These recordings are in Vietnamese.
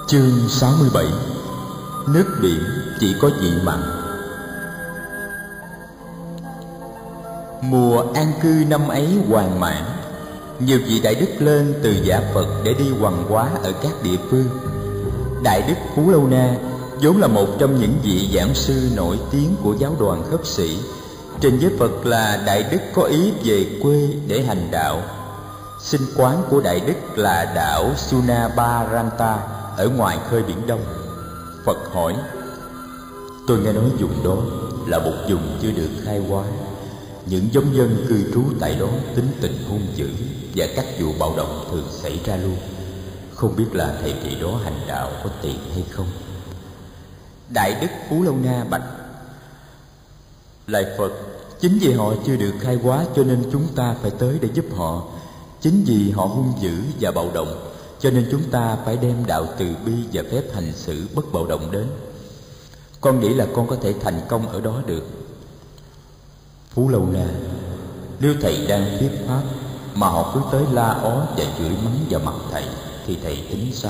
Chương 67. Nước biển chỉ có vị mặn. Mùa an cư năm ấy hoàn mãn, nhiều vị đại đức lên từ dạ Phật để đi hoằng hóa ở các địa phương. Đại đức Phú Lâu Na vốn là một trong những vị giảng sư nổi tiếng của giáo đoàn Khất Sĩ, trình với Phật là đại đức có ý về quê để hành đạo. Sinh quán của đại đức là đảo Sunabaranta ở ngoài khơi Biển Đông. Phật hỏi: tôi nghe nói vùng đó là một vùng chưa được khai hóa, những giống dân cư trú tại đó tính tình hung dữ và các vụ bạo động thường xảy ra luôn. Không biết là thầy kỳ đó hành đạo có tiện hay không? Đại đức Phú Lâu Na bạch: lạy Phật, chính vì họ chưa được khai hóa cho nên chúng ta phải tới để giúp họ. Chính vì họ hung dữ và bạo động cho nên chúng ta phải đem đạo từ bi và phép hành xử bất bạo động đến. Con nghĩ là con có thể thành công ở đó được. Phú Lâu Na: nếu thầy đang thuyết pháp mà họ cứ tới la ó và chửi mắng vào mặt thầy thì thầy tính sao?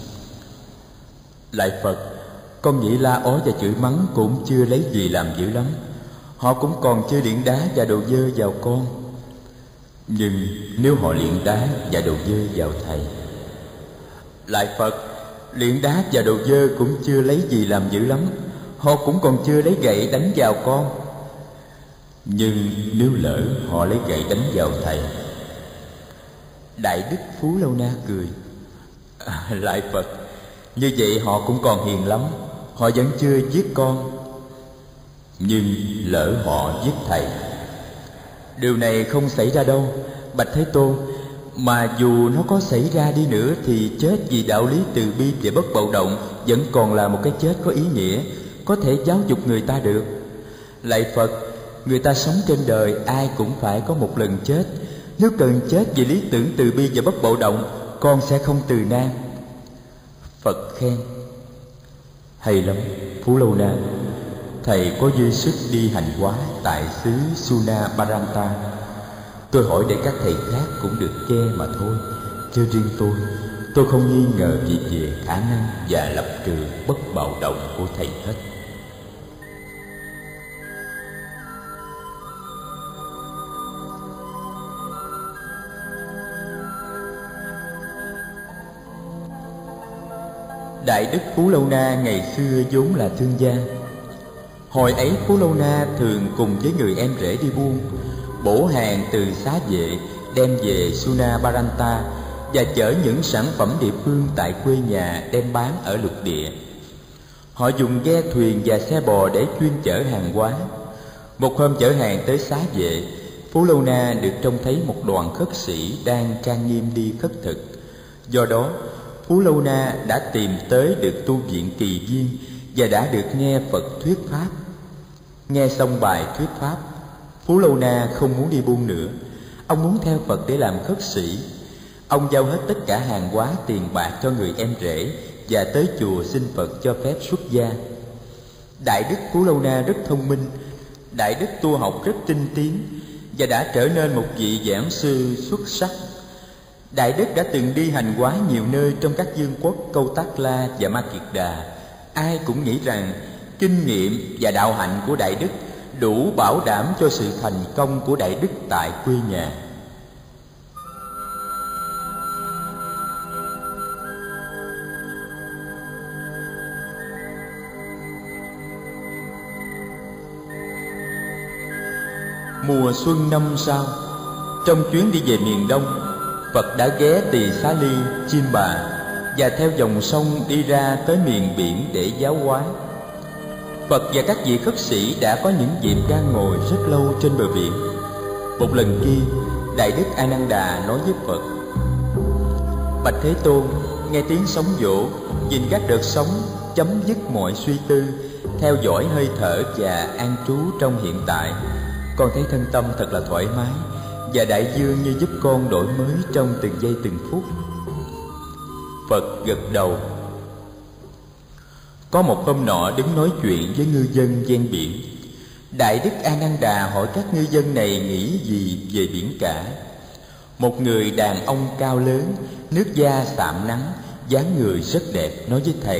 Lạy Phật, con nghĩ la ó và chửi mắng cũng chưa lấy gì làm dữ lắm. Họ cũng còn chơi điện đá và đồ dơ vào con. Nhưng nếu họ luyện đá và đồ dơ vào thầy? Lạy Phật, luyện đá và đồ dơ cũng chưa lấy gì làm dữ lắm. Họ cũng còn chưa lấy gậy đánh vào con. Nhưng nếu lỡ họ lấy gậy đánh vào thầy? Đại đức Phú Lâu Na cười: lạy Phật, như vậy họ cũng còn hiền lắm. Họ vẫn chưa giết con. Nhưng lỡ họ giết thầy? Điều này không xảy ra đâu, bạch Thế Tôn. Mà dù nó có xảy ra đi nữa thì chết vì đạo lý từ bi và bất bạo động vẫn còn là một cái chết có ý nghĩa, có thể giáo dục người ta được. Lạy Phật, người ta sống trên đời ai cũng phải có một lần chết. Nếu cần chết vì lý tưởng từ bi và bất bạo động, con sẽ không từ nan. Phật khen: hay lắm Phú Lâu Na, thầy có dư sức đi hành hóa tại xứ Sunabaranta. Tôi hỏi để các thầy khác cũng được nghe mà thôi, chứ riêng tôi không nghi ngờ gì về khả năng và lập trường bất bạo động của thầy hết. Đại đức Phú Lâu Na ngày xưa vốn là thương gia. Hồi ấy Phú Lâu Na thường cùng với người em rể đi buôn, bổ hàng từ Xá Vệ đem về Sunabaranta và chở những sản phẩm địa phương tại quê nhà đem bán ở lục địa. Họ dùng ghe thuyền và xe bò để chuyên chở hàng hóa. Một hôm chở hàng tới Xá Vệ, Phú Lâu Na được trông thấy một đoàn khất sĩ đang trang nghiêm đi khất thực. Do đó Phú Lâu Na đã tìm tới được tu viện Kỳ Viên và đã được nghe Phật thuyết pháp. Nghe xong bài thuyết pháp, Phú Lâu Na không muốn đi buôn nữa. Ông muốn theo Phật để làm khất sĩ. Ông giao hết tất cả hàng hóa tiền bạc cho người em rể và tới chùa xin Phật cho phép xuất gia. Đại đức Phú Lâu Na rất thông minh. Đại đức tu học rất tinh tiến và đã trở nên một vị giảng sư xuất sắc. Đại đức đã từng đi hành hóa nhiều nơi trong các vương quốc Câu Tác La và Ma Kiệt Đà. Ai cũng nghĩ rằng kinh nghiệm và đạo hạnh của đại đức đủ bảo đảm cho sự thành công của đại đức tại quê nhà. Mùa xuân năm sau, trong chuyến đi về miền Đông, Phật đã ghé Tỳ Xá Ly, Chiêm Bà và theo dòng sông đi ra tới miền biển để giáo hóa. Phật và các vị khất sĩ đã có những dịp đang ngồi rất lâu trên bờ biển. Một lần kia, Đại đức A Nan Đà nói với Phật: bạch Thế Tôn, nghe tiếng sóng vỗ, nhìn các đợt sóng, chấm dứt mọi suy tư, theo dõi hơi thở và an trú trong hiện tại, con thấy thân tâm thật là thoải mái, và đại dương như giúp con đổi mới trong từng giây từng phút. Phật gật đầu. Có một hôm nọ đứng nói chuyện với ngư dân ven biển. Đại đức A Nan Đà hỏi các ngư dân này nghĩ gì về biển cả. Một người đàn ông cao lớn, nước da sạm nắng, dáng người rất đẹp, nói với thầy: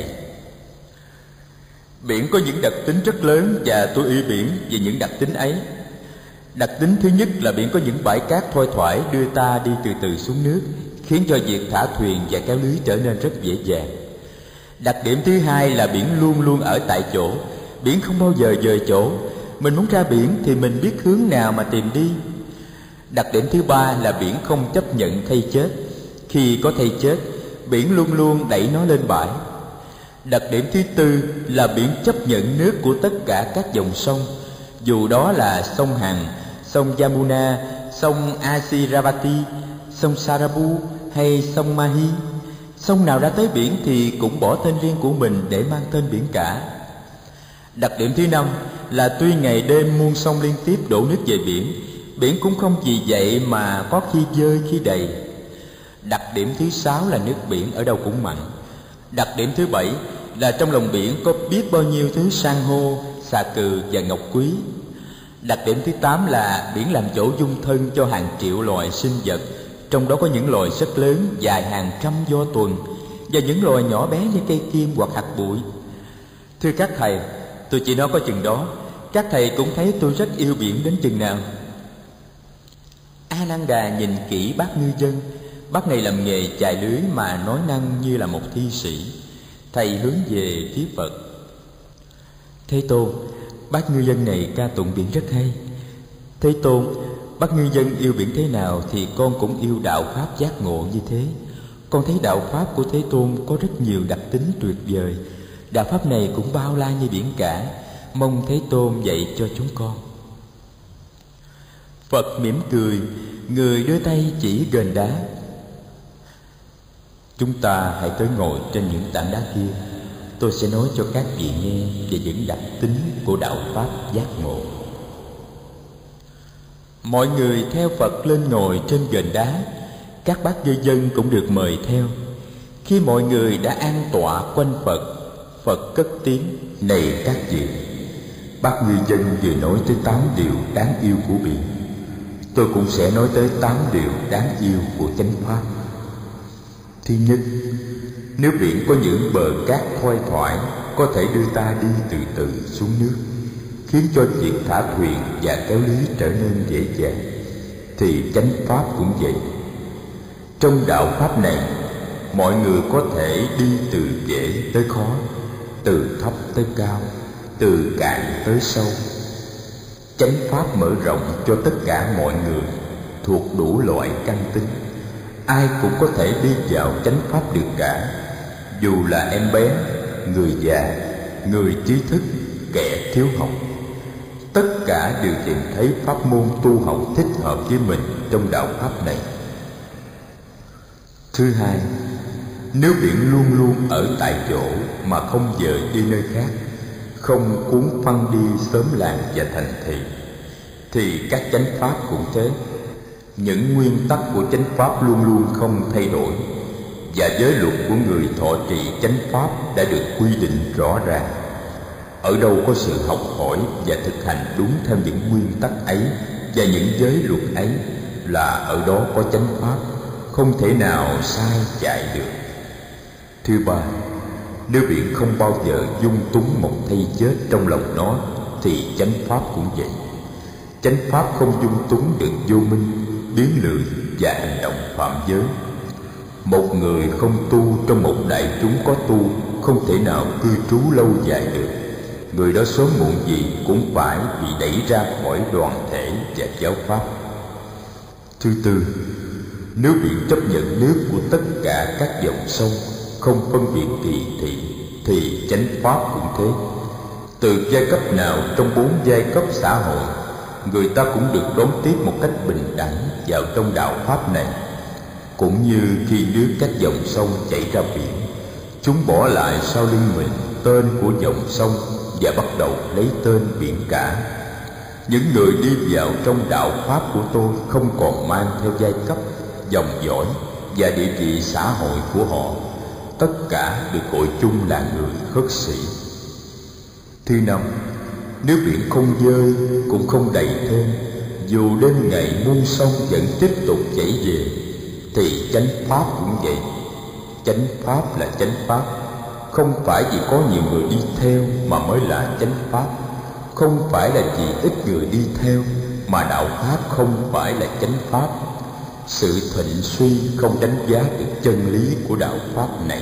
biển có những đặc tính rất lớn và tôi yêu biển về những đặc tính ấy. Đặc tính thứ nhất là biển có những bãi cát thoai thoải đưa ta đi từ từ xuống nước, khiến cho việc thả thuyền và kéo lưới trở nên rất dễ dàng. Đặc điểm thứ hai là biển luôn luôn ở tại chỗ, biển không bao giờ dời chỗ. Mình muốn ra biển thì mình biết hướng nào mà tìm đi. Đặc điểm thứ ba là biển không chấp nhận thây chết. Khi có thây chết, biển luôn luôn đẩy nó lên bãi. Đặc điểm thứ tư là biển chấp nhận nước của tất cả các dòng sông, dù đó là sông Hằng, sông Yamuna, sông Asiravati, sông Sarabu hay sông Mahi. Sông nào ra tới biển thì cũng bỏ tên riêng của mình để mang tên biển cả. Đặc điểm thứ năm là tuy ngày đêm muôn sông liên tiếp đổ nước về biển, biển cũng không vì vậy mà có khi vơi khi đầy. Đặc điểm thứ sáu là nước biển ở đâu cũng mặn. Đặc điểm thứ bảy là trong lòng biển có biết bao nhiêu thứ san hô, xà cừ và ngọc quý. Đặc điểm thứ 8 là biển làm chỗ dung thân cho hàng triệu loài sinh vật, trong đó có những loài rất lớn dài hàng trăm do tuần và những loài nhỏ bé như cây kim hoặc hạt bụi. Thưa các thầy, tôi chỉ nói có chừng đó. Các thầy cũng thấy tôi rất yêu biển đến chừng nào. A Nan Đà nhìn kỹ bác ngư dân. Bác này làm nghề chài lưới mà nói năng như là một thi sĩ. Thầy hướng về phía Phật: Thế Tôn, bác ngư dân này ca tụng biển rất hay. Thế Tôn, bác ngư dân yêu biển thế nào thì con cũng yêu đạo pháp giác ngộ như thế. Con thấy đạo pháp của Thế Tôn có rất nhiều đặc tính tuyệt vời. Đạo pháp này cũng bao la như biển cả. Mong Thế Tôn dạy cho chúng con. Phật mỉm cười, người đưa tay chỉ gần đá: Chúng ta hãy tới ngồi trên những tảng đá kia. Tôi sẽ nói cho các vị nghe về những đặc tính của đạo pháp giác ngộ. Mọi người theo Phật lên ngồi trên gần đá. Các bác ngư dân cũng được mời theo. Khi mọi người đã an tọa quanh Phật, Phật cất tiếng: Này các vị, bác ngư dân vừa nói tới 8 điều đáng yêu của biển. Tôi cũng sẽ nói tới 8 điều đáng yêu của chánh pháp. Thứ nhất, nếu biển có những bờ cát thoai thoải có thể đưa ta đi từ từ xuống nước, khiến cho việc thả thuyền và kéo lưới trở nên dễ dàng, thì chánh pháp cũng vậy. Trong đạo pháp này, mọi người có thể đi từ dễ tới khó, từ thấp tới cao, từ cạn tới sâu. Chánh pháp mở rộng cho tất cả mọi người thuộc đủ loại căn tính. Ai cũng có thể đi vào chánh pháp được cả, dù là em bé, người già, người trí thức, kẻ thiếu học. Tất cả đều tìm thấy pháp môn tu học thích hợp với mình trong đạo pháp này. Thứ hai, nếu biển luôn luôn ở tại chỗ mà không dời đi nơi khác, không cuốn phăng đi xóm làng và thành thị, thì các chánh pháp cũng thế. Những nguyên tắc của chánh pháp luôn luôn không thay đổi, và giới luật của người thọ trì chánh pháp đã được quy định rõ ràng. Ở đâu có sự học hỏi và thực hành đúng theo những nguyên tắc ấy và những giới luật ấy, là ở đó có chánh pháp, không thể nào sai chạy được. Thứ ba, nếu biển không bao giờ dung túng một thây chết trong lòng nó, thì chánh pháp cũng vậy. Chánh pháp không dung túng được vô minh, biến lười và hành động phạm giới. Một người không tu trong một đại chúng có tu không thể nào cư trú lâu dài được. Người đó sớm muộn gì cũng phải bị đẩy ra khỏi đoàn thể và giáo pháp. Thứ tư, nếu biển chấp nhận nước của tất cả các dòng sông, không phân biệt kỳ thị, thì chánh pháp cũng thế. Từ giai cấp nào trong 4 giai cấp xã hội, người ta cũng được đón tiếp một cách bình đẳng vào trong đạo pháp này. Cũng như khi nước các dòng sông chảy ra biển, chúng bỏ lại sau lưng mình tên của dòng sông và bắt đầu lấy tên biển cả. Những người đi vào trong đạo pháp của tôi không còn mang theo giai cấp, dòng dõi và địa vị xã hội của họ. Tất cả được gọi chung là người khất sĩ. Thứ năm, nếu biển không dơi cũng không đầy thêm, dù đêm ngày muôn sông vẫn tiếp tục chảy về, thì chánh pháp cũng vậy. chánh pháp là chánh pháp, không phải vì có nhiều người đi theo mà mới là chánh pháp, không phải là vì ít người đi theo mà đạo pháp không phải là chánh pháp. Sự thịnh suy không đánh giá được chân lý của đạo pháp này.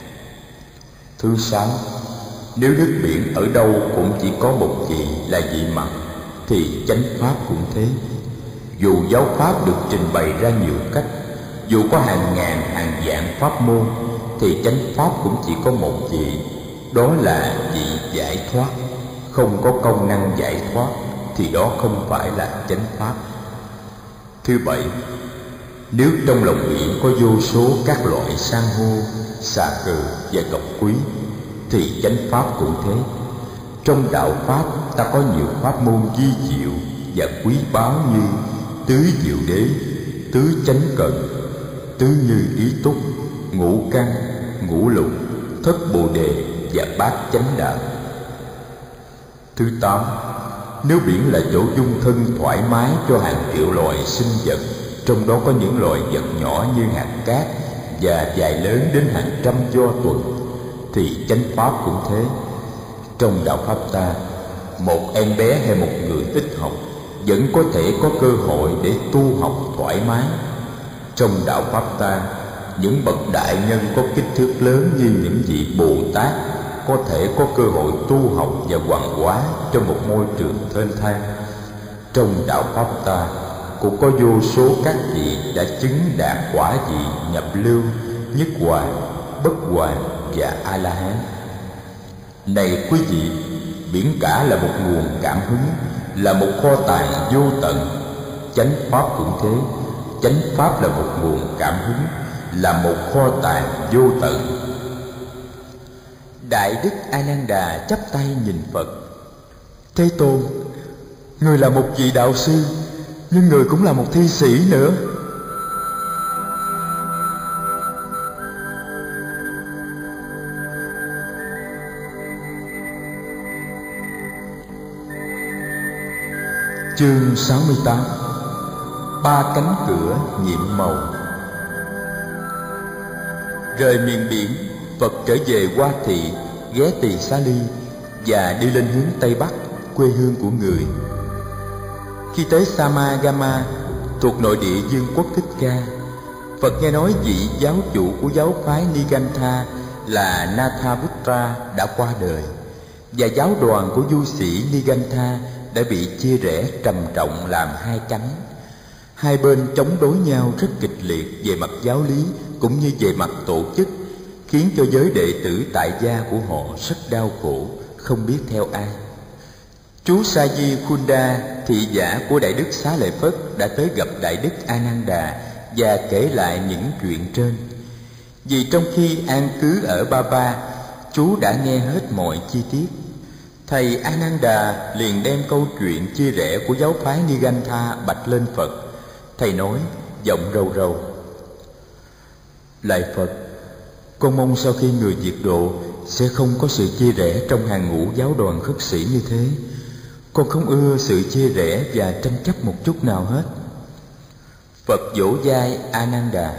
Thứ sáu, nếu nước biển ở đâu cũng chỉ có một vị là vị mặn, thì chánh pháp cũng thế. Dù giáo pháp được trình bày ra nhiều cách, dù có hàng ngàn hàng vạn pháp môn, thì chánh pháp cũng chỉ có một vị, đó là vị giải thoát. Không có công năng giải thoát thì đó không phải là chánh pháp. Thứ bảy, nếu trong lòng biển có vô số các loại san hô, xà cừ và ngọc quý, thì chánh pháp cũng thế. Trong đạo pháp ta có nhiều pháp môn vi diệu và quý báu như tứ diệu đế, tứ chánh cần, tứ như ý túc, ngũ căn, ngũ lục, thất bồ đề và bát chánh đạo. Thứ tám, nếu biển là chỗ dung thân thoải mái cho hàng triệu loài sinh vật, trong đó có những loài vật nhỏ như hạt cát và dài lớn đến hàng trăm do tuần, thì chánh pháp cũng thế. Trong đạo pháp ta, một em bé hay một người ít học vẫn có thể có cơ hội để tu học thoải mái. Trong đạo pháp ta, những bậc đại nhân có kích thước lớn như những vị Bồ Tát có thể có cơ hội tu học và hoàn hóa trong một môi trường thênh thang. Trong đạo pháp ta cũng có vô số các vị đã chứng đạt quả vị nhập lưu, nhất hoàn, bất hoàn và A La Hán. Này quý vị, biển cả là một nguồn cảm hứng, là một kho tàng vô tận. Chánh pháp cũng thế. Chánh pháp là một nguồn cảm hứng, là một kho tàng vô tận. Đại đức A Nan Đà chắp tay nhìn Phật: Thế Tôn, người là một vị đạo sư, nhưng người cũng là một thi sĩ nữa. Chương 68: Ba cánh cửa nhiệm màu. Rời miền biển, Phật trở về Hoa Thị, ghé Tỳ Xá Ly và đi lên hướng Tây Bắc, quê hương của người. Khi tới Samagama thuộc nội địa Vương quốc Thích Ca, Phật nghe nói vị giáo chủ của giáo phái Nigantha là Nathaputra đã qua đời, và giáo đoàn của du sĩ Nigantha đã bị chia rẽ trầm trọng làm hai cánh. Hai bên chống đối nhau rất kịch liệt về mặt giáo lý cũng như về mặt tổ chức, khiến cho giới đệ tử tại gia của họ rất đau khổ, không biết theo ai. Chú Sa Di Khunda, thị giả của Đại Đức Xá Lợi Phất, đã tới gặp Đại Đức A Nan Đà và kể lại những chuyện trên. Vì trong khi an cư ở Ba Ba, chú đã nghe hết mọi chi tiết. Thầy A Nan Đà liền đem câu chuyện chia rẽ của giáo phái Nigantha bạch lên Phật. Thầy nói giọng rầu rầu: Lạy Phật, con mong sau khi người diệt độ sẽ không có sự chia rẽ trong hàng ngũ giáo đoàn khất sĩ như thế. Con không ưa sự chia rẽ và tranh chấp một chút nào hết. Phật vỗ vai A Nan Đà: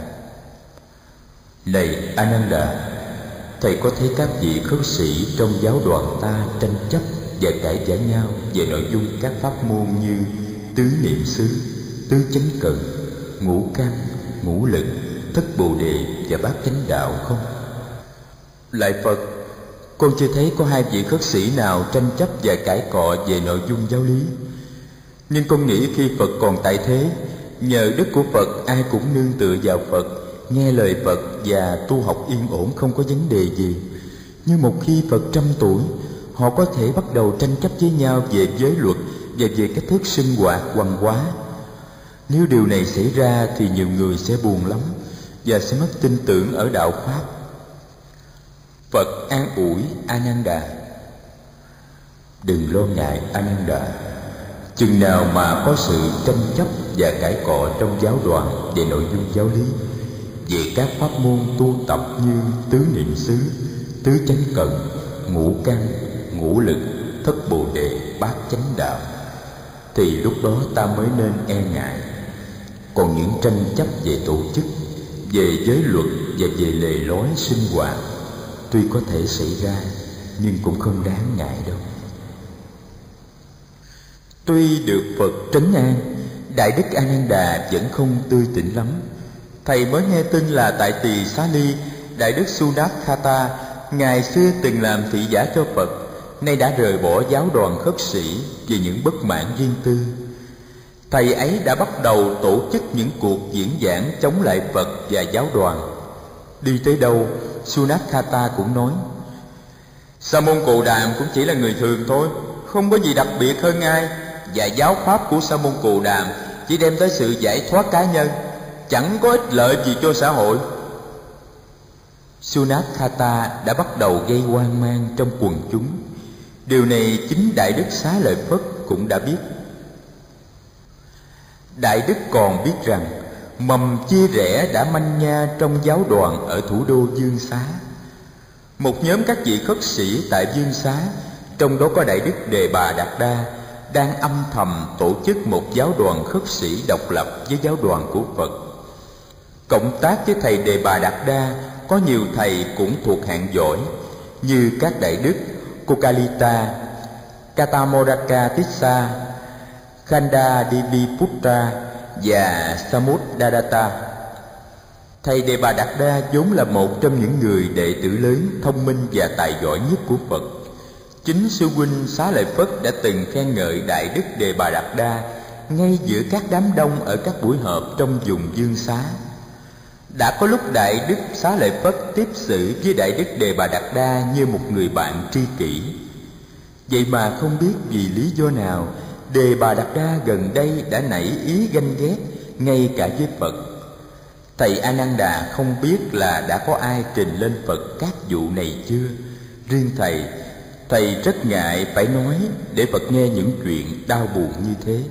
Này A Nan Đà, thầy có thấy các vị khất sĩ trong giáo đoàn ta tranh chấp và cãi vã nhau về nội dung các pháp môn như tứ niệm xứ, tứ chánh cần, ngũ căn, ngũ lực, thất bồ đề và bát chánh đạo không? Lạy Phật, con chưa thấy có hai vị khất sĩ nào tranh chấp và cãi cọ về nội dung giáo lý. Nhưng con nghĩ khi Phật còn tại thế, nhờ đức của Phật ai cũng nương tựa vào Phật, nghe lời Phật và tu học yên ổn không có vấn đề gì. Nhưng một khi Phật trăm tuổi, họ có thể bắt đầu tranh chấp với nhau về giới luật và về cách thức sinh hoạt hoằng hóa. Nếu điều này xảy ra thì nhiều người sẽ buồn lắm và sẽ mất tin tưởng ở đạo Pháp. Phật an ủi A Nan Đà: Đừng lo ngại A Nan Đà, chừng nào mà có sự tranh chấp và cãi cọ trong giáo đoàn về nội dung giáo lý, về các pháp môn tu tập như tứ niệm xứ, tứ chánh cần, ngũ căn, ngũ lực, thất bồ đề, bát chánh đạo, thì lúc đó ta mới nên e ngại. Còn những tranh chấp về tổ chức, về giới luật và về lề lối sinh hoạt tuy có thể xảy ra nhưng cũng không đáng ngại đâu. Tuy được Phật trấn an, Đại Đức A Nan Đà vẫn không tươi tỉnh lắm. Thầy mới nghe tin là tại Tỳ Xá Ly, Đại Đức Sunakkhata ngày xưa từng làm thị giả cho Phật, nay đã rời bỏ giáo đoàn khất sĩ vì những bất mãn riêng tư. Thầy ấy đã bắt đầu tổ chức những cuộc diễn giảng chống lại Phật và giáo đoàn. Đi tới đâu, Sunakkhata cũng nói: Sa môn Cù Đàm cũng chỉ là người thường thôi, không có gì đặc biệt hơn ai, và giáo pháp của Sa môn Cù Đàm chỉ đem tới sự giải thoát cá nhân, chẳng có ích lợi gì cho xã hội. Sunakkhata đã bắt đầu gây hoang mang trong quần chúng. Điều này chính Đại Đức Xá Lợi Phất cũng đã biết. Đại Đức còn biết rằng mầm chia rẽ đã manh nha trong giáo đoàn ở thủ đô Dương Xá. Một nhóm các vị khất sĩ tại Dương Xá, trong đó có Đại Đức Đề Bà Đạt Đa, đang âm thầm tổ chức một giáo đoàn khất sĩ độc lập với giáo đoàn của Phật. Cộng tác với thầy Đề Bà Đạt Đa có nhiều thầy cũng thuộc hạng giỏi như các Đại Đức Kokalita, Katamodaka Tissa, Khanda Diviputra và Samudadatta. Thầy Đề Bà Đạt Đa vốn là một trong những người đệ tử lớn, thông minh và tài giỏi nhất của Phật. Chính sư huynh Xá Lợi Phất đã từng khen ngợi Đại Đức Đề Bà Đạt Đa ngay giữa các đám đông ở các buổi họp trong vùng Dương Xá. Đã có lúc Đại Đức Xá Lợi Phất tiếp xử với Đại Đức Đề Bà Đạt Đa như một người bạn tri kỷ. Vậy mà không biết vì lý do nào, Đề Bà Đạt Đa gần đây đã nảy ý ganh ghét ngay cả với Phật. Thầy A Nan Đà không biết là đã có ai trình lên Phật các vụ này chưa. Riêng thầy rất ngại phải nói để Phật nghe những chuyện đau buồn như thế.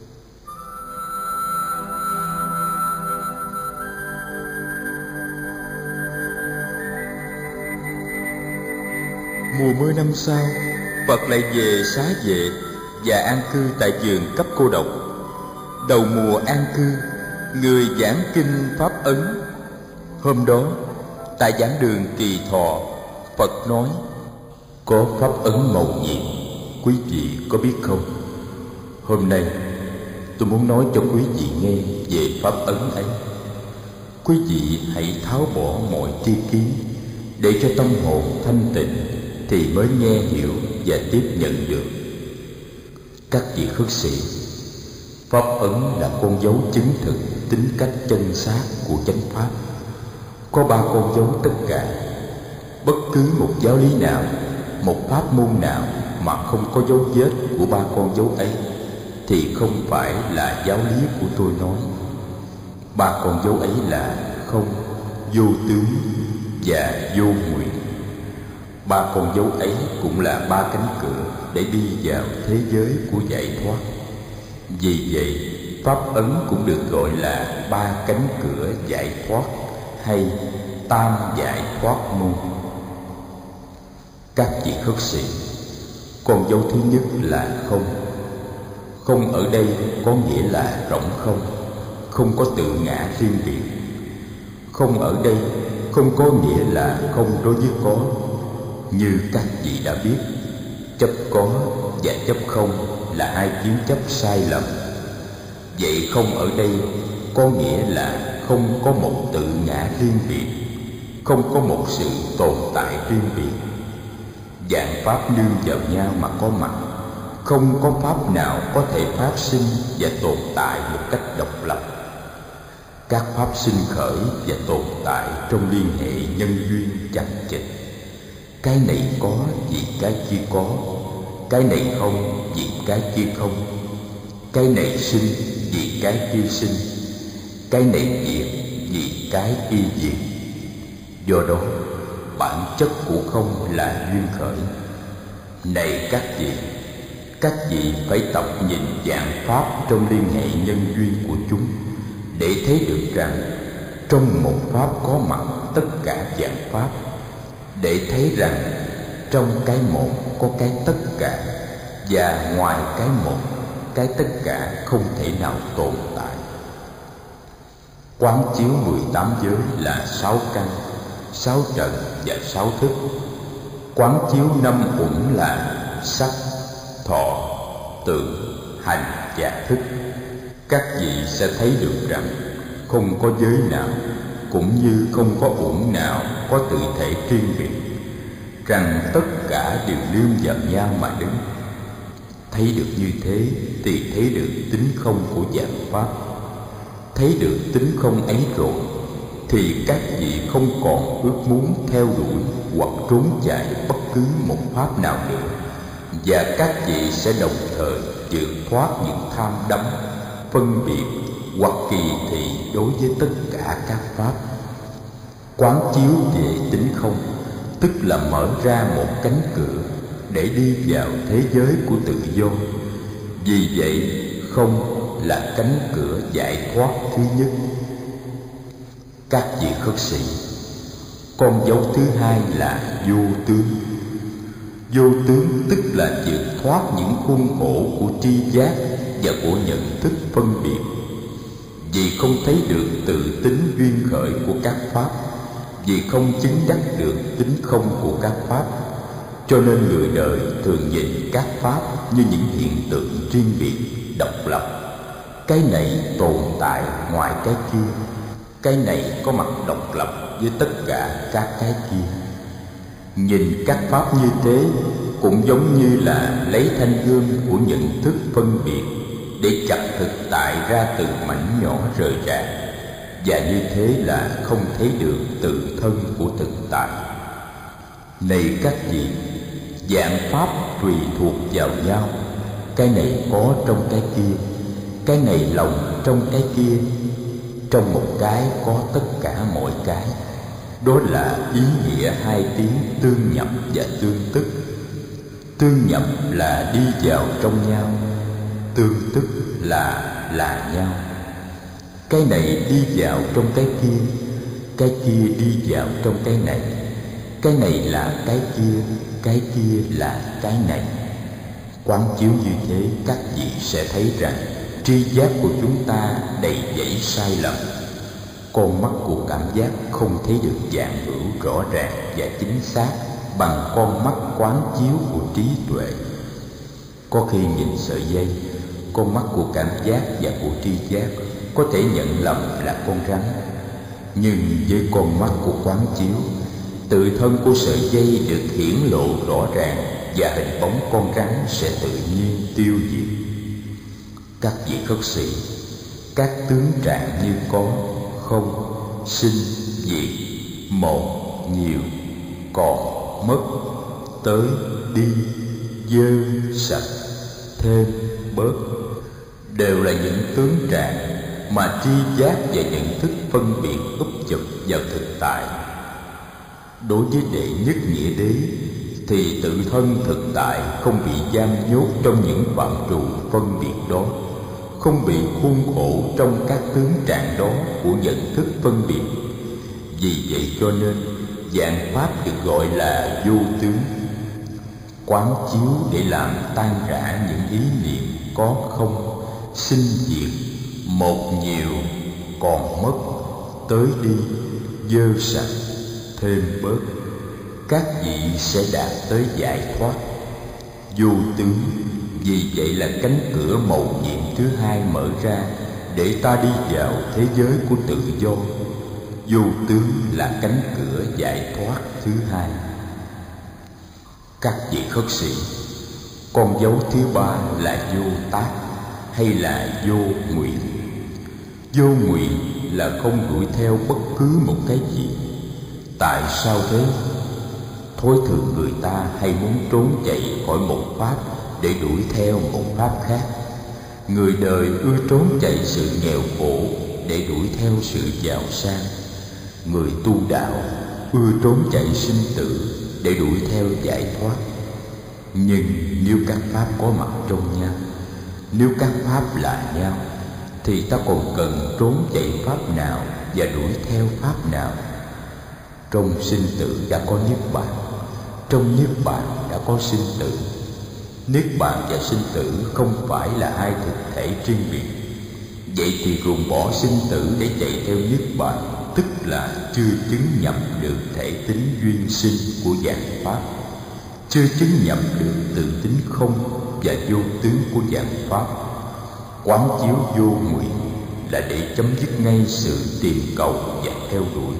Mùa mưa năm sau, Phật lại về Xá Vệ và an cư tại vườn cấp cô độc. Đầu mùa an cư, người giảng kinh Pháp Ấn. Hôm đó, tại giảng đường Kỳ Thọ, Phật nói: Có Pháp Ấn mầu nhiệm, quý vị có biết không? Hôm nay tôi muốn nói cho quý vị nghe về Pháp Ấn ấy. Quý vị hãy tháo bỏ mọi tri kiến, để cho tâm hồn thanh tịnh thì mới nghe hiểu và tiếp nhận được. Các vị khất sĩ, Pháp Ấn là con dấu chứng thực tính cách chân xác của chánh pháp. Có 3 con dấu tất cả. Bất cứ một giáo lý nào, một pháp môn nào mà không có dấu vết của 3 con dấu ấy thì không phải là giáo lý của tôi nói. 3 con dấu ấy là không, vô tướng và vô nguyện. 3 con dấu ấy cũng là 3 cánh cửa để đi vào thế giới của giải thoát. Vì vậy, Pháp Ấn cũng được gọi là 3 cánh cửa giải thoát hay tam giải thoát môn. Các vị khất sĩ, con dấu thứ nhất là không. Không ở đây có nghĩa là rỗng không, không có tự ngã riêng biệt. Không ở đây không có nghĩa là không đối với có. Như các vị đã biết, chấp có và chấp không là 2 kiến chấp sai lầm. Vậy không ở đây có nghĩa là không có một tự ngã riêng biệt, không có một sự tồn tại riêng biệt. Vạn pháp nương vào nhau mà có mặt, không có pháp nào có thể phát sinh và tồn tại một cách độc lập. Các pháp sinh khởi và tồn tại trong liên hệ nhân duyên chằng chịt. Cái này có vì cái kia có, cái này không vì cái kia không, cái này sinh vì cái kia sinh, cái này diệt vì cái kia diệt. Do đó, bản chất của không là duyên khởi. Này các vị phải tập nhìn vạn pháp trong liên hệ nhân duyên của chúng, để thấy được rằng trong một pháp có mặt tất cả vạn pháp, để thấy rằng trong cái một có cái tất cả, và ngoài cái một, cái tất cả không thể nào tồn tại. Quán chiếu 18 giới là 6 căn, 6 trần và 6 thức. Quán chiếu 5 uẩn là sắc, thọ, tưởng, hành và thức. Các vị sẽ thấy được rằng không có giới nào, cũng như không có uẩn nào có tự thể riêng biệt, rằng tất cả đều nương vào nhau mà đứng. Thấy được như thế thì thấy được tính không của vạn pháp. Thấy được tính không ấy rồi thì các vị không còn ước muốn theo đuổi hoặc trốn chạy bất cứ một pháp nào nữa, và các vị sẽ đồng thời vượt thoát những tham đắm, phân biệt hoặc kỳ thị đối với tất cả các pháp. Quán chiếu về tính không tức là mở ra một cánh cửa để đi vào thế giới của tự do. Vì vậy không là cánh cửa giải thoát thứ nhất. Các vị khất sĩ, con dấu thứ hai là vô tướng. Vô tướng tức là vượt thoát những khuôn khổ của tri giác và của nhận thức phân biệt. Vì không thấy được tự tính duyên khởi của các pháp, vì không chứng đắc được tính không của các pháp, cho nên người đời thường nhìn các pháp như những hiện tượng riêng biệt, độc lập. Cái này tồn tại ngoài cái kia, cái này có mặt độc lập với tất cả các cái kia. Nhìn các pháp như thế cũng giống như là lấy thanh gươm của nhận thức phân biệt để chặt thực tại ra từng mảnh nhỏ rời rạc, và như thế là không thấy được tự thân của thực tại. Này các vị, vạn pháp tùy thuộc vào nhau, cái này có trong cái kia, cái này lồng trong cái kia. Trong một cái có tất cả mọi cái. Đó là ý nghĩa hai tiếng tương nhập và tương tức. Tương nhập là đi vào trong nhau, tương tức là nhau. Cái này đi vào trong cái kia đi vào trong cái này là cái kia là cái này. Quán chiếu như thế, các vị sẽ thấy rằng tri giác của chúng ta đầy dẫy sai lầm. Con mắt của cảm giác không thấy được vạn hữu rõ ràng và chính xác bằng con mắt quán chiếu của trí tuệ. Có khi nhìn sợi dây, con mắt của cảm giác và của tri giác có thể nhận lầm là con rắn. Nhưng với con mắt của quán chiếu, tự thân của sợi dây được hiển lộ rõ ràng và hình bóng con rắn sẽ tự nhiên tiêu diệt. Các vị khất sĩ, các tướng trạng như có, không, sinh, diệt, một, nhiều, còn, mất, tới, đi, dơ, sạch, thêm, bớt, đều là những tướng trạng mà tri giác và nhận thức phân biệt úp chụp vào thực tại. Đối với đệ nhất nghĩa đế thì tự thân thực tại không bị giam nhốt trong những phạm trù phân biệt đó, không bị khuôn khổ trong các tướng trạng đó của nhận thức phân biệt. Vì vậy cho nên vạn pháp được gọi là vô tướng. Quán chiếu để làm tan rã những ý niệm có không, sinh diệt, một nhiều, còn mất, tới đi, dơ sạch, thêm bớt, các vị sẽ đạt tới giải thoát. Vô tướng vì vậy là cánh cửa mầu nhiệm thứ hai mở ra để ta đi vào thế giới của tự do. Vô tướng là cánh cửa giải thoát thứ hai. Các vị khất sĩ, con dấu thứ ba là vô tác hay là vô nguyện. Vô nguyện là không đuổi theo bất cứ một cái gì. Tại sao thế? Thói thường người ta hay muốn trốn chạy khỏi một pháp để đuổi theo một pháp khác. Người đời ưa trốn chạy sự nghèo khổ để đuổi theo sự giàu sang. Người tu đạo ưa trốn chạy sinh tử để đuổi theo giải thoát. Nhưng nếu các pháp có mặt trong nhau, nếu các pháp là nhau, thì ta còn cần trốn chạy pháp nào và đuổi theo pháp nào? Trong sinh tử đã có niết bàn, trong niết bàn đã có sinh tử. Niết bàn và sinh tử không phải là hai thực thể riêng biệt. Vậy thì ruồng bỏ sinh tử để chạy theo niết bàn, tức là chưa chứng nhập được thể tính duyên sinh của vạn pháp, chưa chứng nhập được tự tính không và vô tướng của vạn pháp. Quán chiếu vô nguyện là để chấm dứt ngay sự tìm cầu và theo đuổi.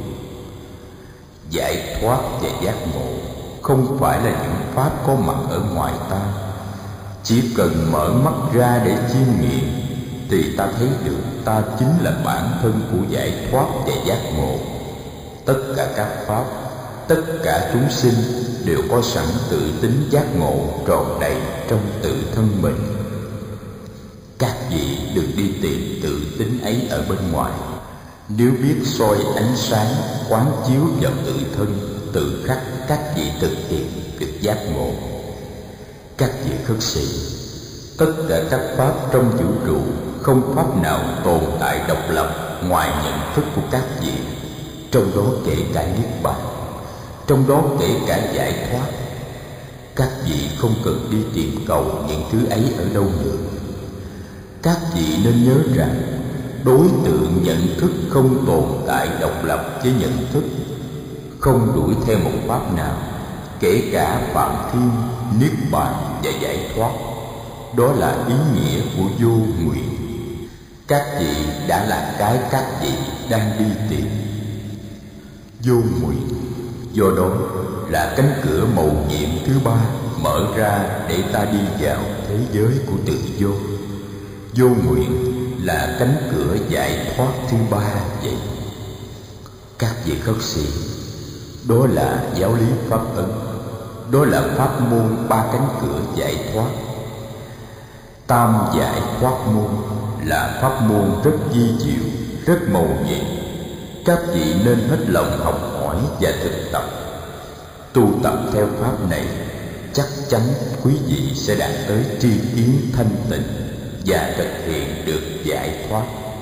Giải thoát và giác ngộ không phải là những pháp có mặt ở ngoài ta. Chỉ cần mở mắt ra để chiêm nghiệm thì ta thấy được ta chính là bản thân của giải thoát và giác ngộ. Tất cả các pháp, tất cả chúng sinh đều có sẵn tự tính giác ngộ tròn đầy trong tự thân mình. Các vị đừng đi tìm tự tính ấy ở bên ngoài. Nếu biết soi ánh sáng quán chiếu vào tự thân, tự khắc các vị thực hiện được giác ngộ. Các vị khất sĩ, tất cả các pháp trong vũ trụ không pháp nào tồn tại độc lập ngoài nhận thức của các vị, trong đó kể cả niết bàn, trong đó kể cả giải thoát. Các vị không cần đi tìm cầu những thứ ấy ở đâu nữa. Các vị nên nhớ rằng đối tượng nhận thức không tồn tại độc lập với nhận thức, không đuổi theo một pháp nào, kể cả phạm thiên, niết bàn và giải thoát. Đó là ý nghĩa của vô nguyện. Các vị đã là cái các vị đang đi tìm. Vô nguyện do đó là cánh cửa mầu nhiệm thứ ba mở ra để ta đi vào thế giới của tự do. Vô nguyện là cánh cửa giải thoát thứ ba vậy. Các vị khất sĩ, đó là giáo lý pháp ấn, đó là pháp môn ba cánh cửa giải thoát. Tam giải thoát môn là pháp môn rất vi diệu, rất mầu nhiệm. Các vị nên hết lòng học hỏi và thực tập. Tu tập theo pháp này, chắc chắn quý vị sẽ đạt tới tri kiến thanh tịnh và thực hiện được giải thoát.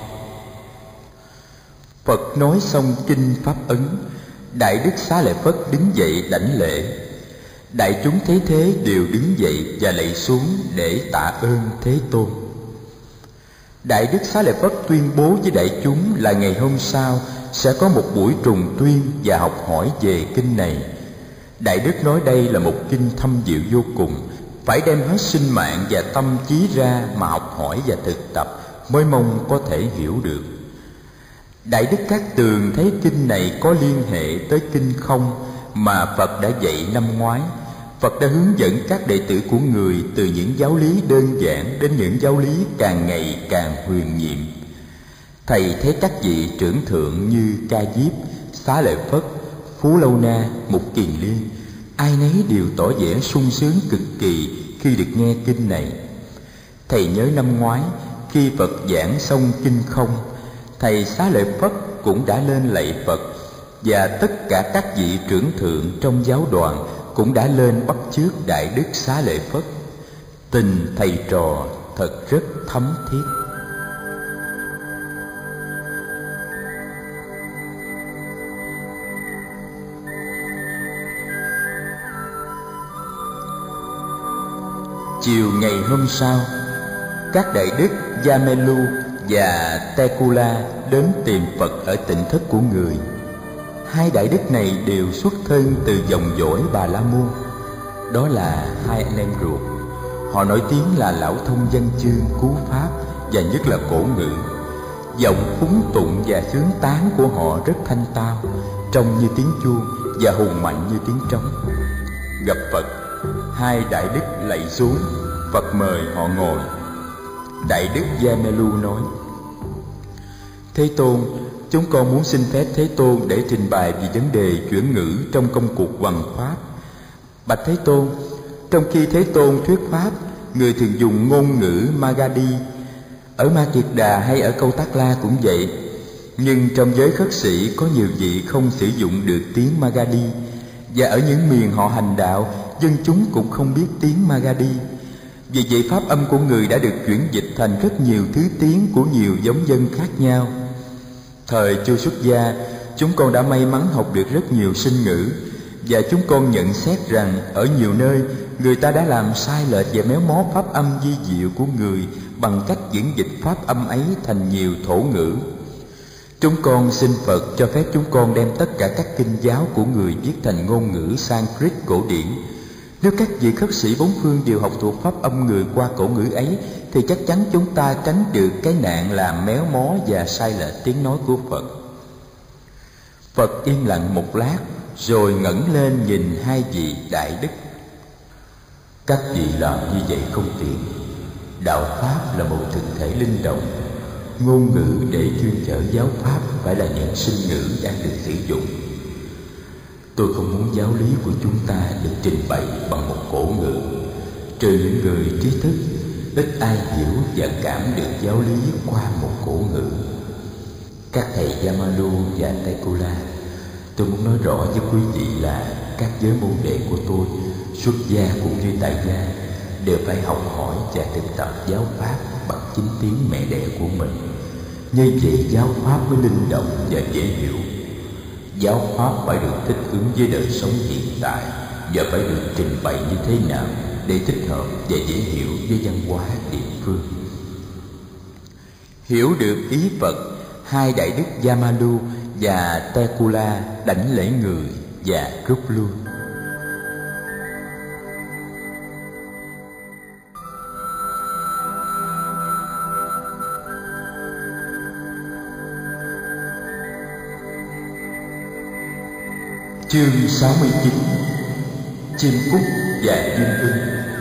Phật nói xong kinh Pháp Ấn, Đại Đức Xá Lợi Phất đứng dậy đảnh lễ. Đại chúng thấy thế đều đứng dậy và lạy xuống để tạ ơn Thế Tôn. Đại Đức Xá Lợi Phất tuyên bố với đại chúng là ngày hôm sau sẽ có một buổi trùng tuyên và học hỏi về kinh này. Đại Đức nói đây là một kinh thâm diệu vô cùng, phải đem hết sinh mạng và tâm trí ra mà học hỏi và thực tập mới mong có thể hiểu được. Đại Đức Cát Tường thấy kinh này có liên hệ tới kinh không mà Phật đã dạy năm ngoái. Phật đã hướng dẫn các đệ tử của người từ những giáo lý đơn giản đến những giáo lý càng ngày càng huyền nhiệm. Thầy thấy các vị trưởng thượng như Ca Diếp, Xá Lợi Phất, Phú Lâu Na, Mục Kiền Liên, ai nấy đều tỏ vẻ sung sướng cực kỳ khi được nghe kinh này. Thầy nhớ năm ngoái khi Phật giảng xong kinh không, thầy Xá Lợi Phất cũng đã lên lạy Phật, và tất cả các vị trưởng thượng trong giáo đoàn cũng đã lên bắt chước Đại Đức Xá Lợi Phất. Tình thầy trò thật rất thấm thiết. Chiều ngày hôm sau, các đại đức Yamelu và Tekula đến tìm Phật ở tịnh thất của người. Hai đại đức này đều xuất thân từ dòng dõi Bà La Môn. Đó là hai anh em ruột. Họ nổi tiếng là lão thông văn chương, cú pháp và nhất là cổ ngữ. Giọng phúng tụng và sướng tán của họ rất thanh tao, trông như tiếng chuông và hùng mạnh như tiếng trống. Gặp Phật, hai đại đức lạy xuống. Phật mời họ ngồi. Đại đức Yamelu nói: Thế Tôn, chúng con muốn xin phép Thế Tôn để trình bày về vấn đề chuyển ngữ trong công cuộc hoằng pháp. Bạch Thế Tôn, trong khi Thế Tôn thuyết pháp, người thường dùng ngôn ngữ Magadhi. Ở Ma Kiệt Đà hay ở Câu Tác La cũng vậy. Nhưng trong giới khất sĩ có nhiều vị không sử dụng được tiếng Magadhi, và ở những miền họ hành đạo, dân chúng cũng không biết tiếng Magadhi. Vì vậy pháp âm của người đã được chuyển dịch thành rất nhiều thứ tiếng của nhiều giống dân khác nhau. Thời chưa xuất gia, chúng con đã may mắn học được rất nhiều sinh ngữ, Và chúng con nhận xét rằng ở nhiều nơi người ta đã làm sai lệch và méo mó pháp âm vi diệu của người bằng cách diễn dịch pháp âm ấy thành nhiều thổ ngữ. Chúng con xin Phật cho phép chúng con đem tất cả các kinh giáo của người viết thành ngôn ngữ Sanskrit cổ điển. Nếu các vị khất sĩ bốn phương đều học thuộc pháp âm người qua cổ ngữ ấy, thì chắc chắn chúng ta tránh được cái nạn làm méo mó và sai lệch tiếng nói của Phật. Phật yên lặng một lát, rồi ngẩng lên nhìn hai vị đại đức. Các vị làm như vậy không tiện. Đạo Pháp là một thực thể linh động. Ngôn ngữ để chuyên chở giáo Pháp phải là những sinh ngữ đang được sử dụng. Tôi không muốn giáo lý của chúng ta được trình bày bằng một cổ ngữ. Trừ những người trí thức, ít ai hiểu và cảm được giáo lý qua một cổ ngữ. Các thầy Yamalu và Tekula, tôi muốn nói rõ với quý vị là các giới môn đệ của tôi, xuất gia cũng như tại gia, đều phải học hỏi và thực tập giáo Pháp bằng chính tiếng mẹ đẻ của mình. Như vậy giáo Pháp mới linh động và dễ hiểu. Giáo Pháp phải được thích ứng với đời sống hiện tại và phải được trình bày như thế nào để thích hợp và dễ hiểu với văn hóa địa phương. Hiểu được ý Phật, hai đại đức Yamalu và Tekula đảnh lễ người và rút lui. Chương 69: Chim cút và chim ưng.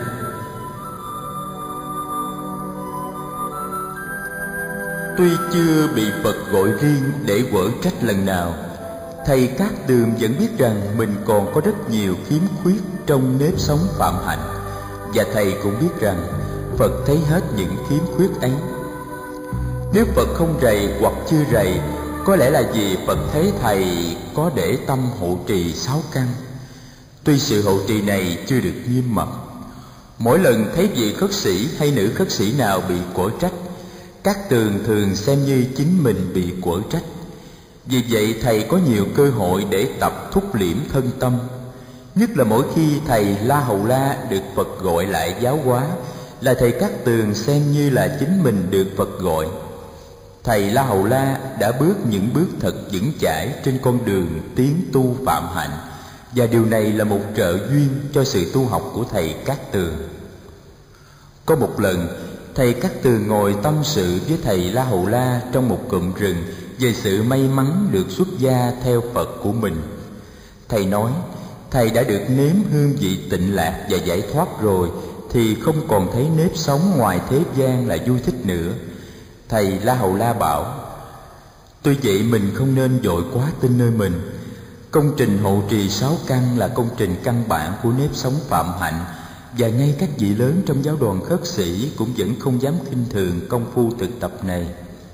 Tuy chưa bị Phật gọi riêng để quở trách lần nào, thầy Cát Tường vẫn biết rằng mình còn có rất nhiều khiếm khuyết trong nếp sống phạm hạnh, và thầy cũng biết rằng Phật thấy hết những khiếm khuyết ấy. Nếu Phật không rầy hoặc chưa rầy, có lẽ là vì Phật thấy thầy có để tâm hộ trì 6 căn. Tuy sự hộ trì này chưa được nghiêm mật, mỗi lần thấy vị khất sĩ hay nữ khất sĩ nào bị quở trách, Cát Tường thường xem như chính mình bị quở trách. Vì vậy thầy có nhiều cơ hội để tập thúc liễm thân tâm. Nhất là mỗi khi thầy La Hầu La được Phật gọi lại giáo hóa, là thầy Cát Tường xem như là chính mình được Phật gọi. Thầy La Hầu La đã bước những bước thật vững chãi trên con đường tiến tu phạm hạnh, và điều này là một trợ duyên cho sự tu học của thầy Cát Tường. Có một lần, thầy Cát Tường ngồi tâm sự với thầy La Hầu La trong một cụm rừng về sự may mắn được xuất gia theo Phật của mình. Thầy nói, thầy đã được nếm hương vị tịnh lạc và giải thoát rồi, thì không còn thấy nếp sống ngoài thế gian là vui thích nữa. Thầy La Hầu La bảo, tuy vậy mình không nên vội quá tin nơi mình. Công trình hộ trì 6 căn là công trình căn bản của nếp sống phạm hạnh, và ngay các vị lớn trong giáo đoàn khất sĩ cũng vẫn không dám khinh thường công phu thực tập này.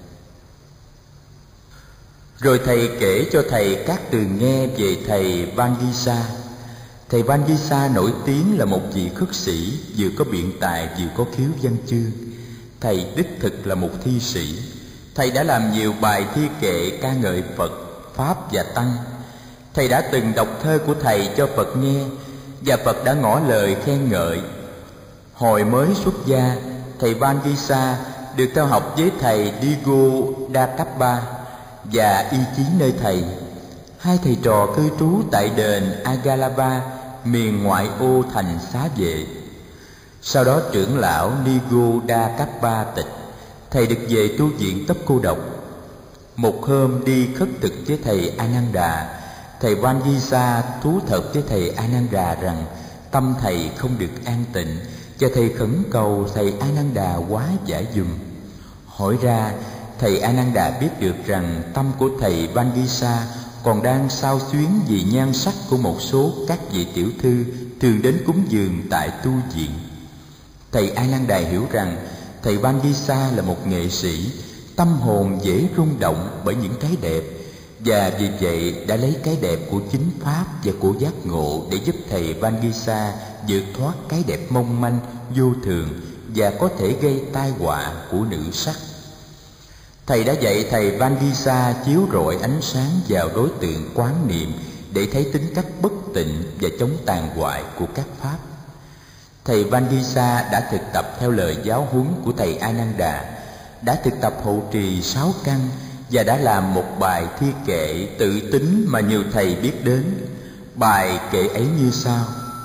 Rồi thầy kể cho thầy Cát Tường nghe về thầy Vangisa. Thầy Vangisa nổi tiếng là một vị khất sĩ vừa có biện tài vừa có khiếu văn chương. Thầy đích thực là một thi sĩ. Thầy đã làm nhiều bài thi kệ ca ngợi Phật, Pháp và Tăng. Thầy đã từng đọc thơ của thầy cho Phật nghe, và Phật đã ngỏ lời khen ngợi. Hồi mới xuất gia, thầy Vangisa được theo học với thầy Digo Dakappa và y chí nơi thầy. Hai thầy trò cư trú tại đền Agalava, miền ngoại ô thành Xá Vệ. Sau đó trưởng lão Digo Dakappa tịch, thầy được về tu viện Tấp Cô Độc. Một hôm đi khất thực với thầy Ananda, thầy Vangisa thú thật với thầy Ananda rằng tâm thầy không được an tịnh, và thầy khẩn cầu thầy Ananda hóa giải giùm. Hỏi ra, thầy Ananda biết được rằng tâm của thầy Vangisa còn đang xao xuyến vì nhan sắc của một số các vị tiểu thư thường đến cúng dường tại tu viện. Thầy Ananda hiểu rằng thầy Vangisa là một nghệ sĩ, tâm hồn dễ rung động bởi những cái đẹp, và vì vậy đã lấy cái đẹp của chính Pháp và của giác ngộ để giúp thầy Vangisa vượt thoát cái đẹp mong manh, vô thường và có thể gây tai họa của nữ sắc. Thầy đã dạy thầy Vangisa chiếu rọi ánh sáng vào đối tượng quán niệm để thấy tính cách bất tịnh và chống tàn hoại của các pháp. Thầy Vangisa đã thực tập theo lời giáo huấn của thầy Ananda, đã thực tập hộ trì 6 căn và đã làm một bài thi kệ tự tính mà nhiều thầy biết đến. Bài kệ ấy như sau: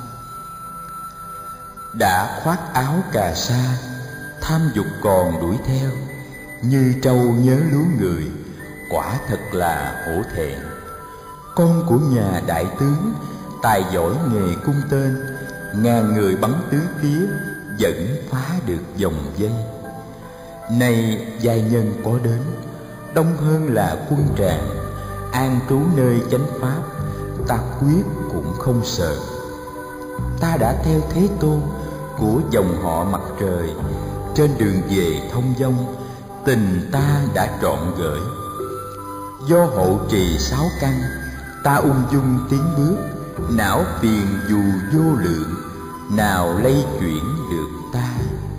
đã khoác áo cà sa, tham dục còn đuổi theo, như trâu nhớ lúa người, quả thật là hổ thẹn. Con của nhà đại tướng, tài giỏi nghề cung tên, ngàn người bắn tứ phía, vẫn phá được vòng vây. Nay giai nhân có đến, đông hơn là quân tràng, an trú nơi chánh pháp, ta quyết cũng không sợ. Ta đã theo Thế Tôn của dòng họ mặt trời, trên đường về thông dong, tình ta đã trọn gửi. Do hộ trì 6 căn, ta ung dung tiến bước, não phiền dù vô lượng, nào lay chuyển được ta.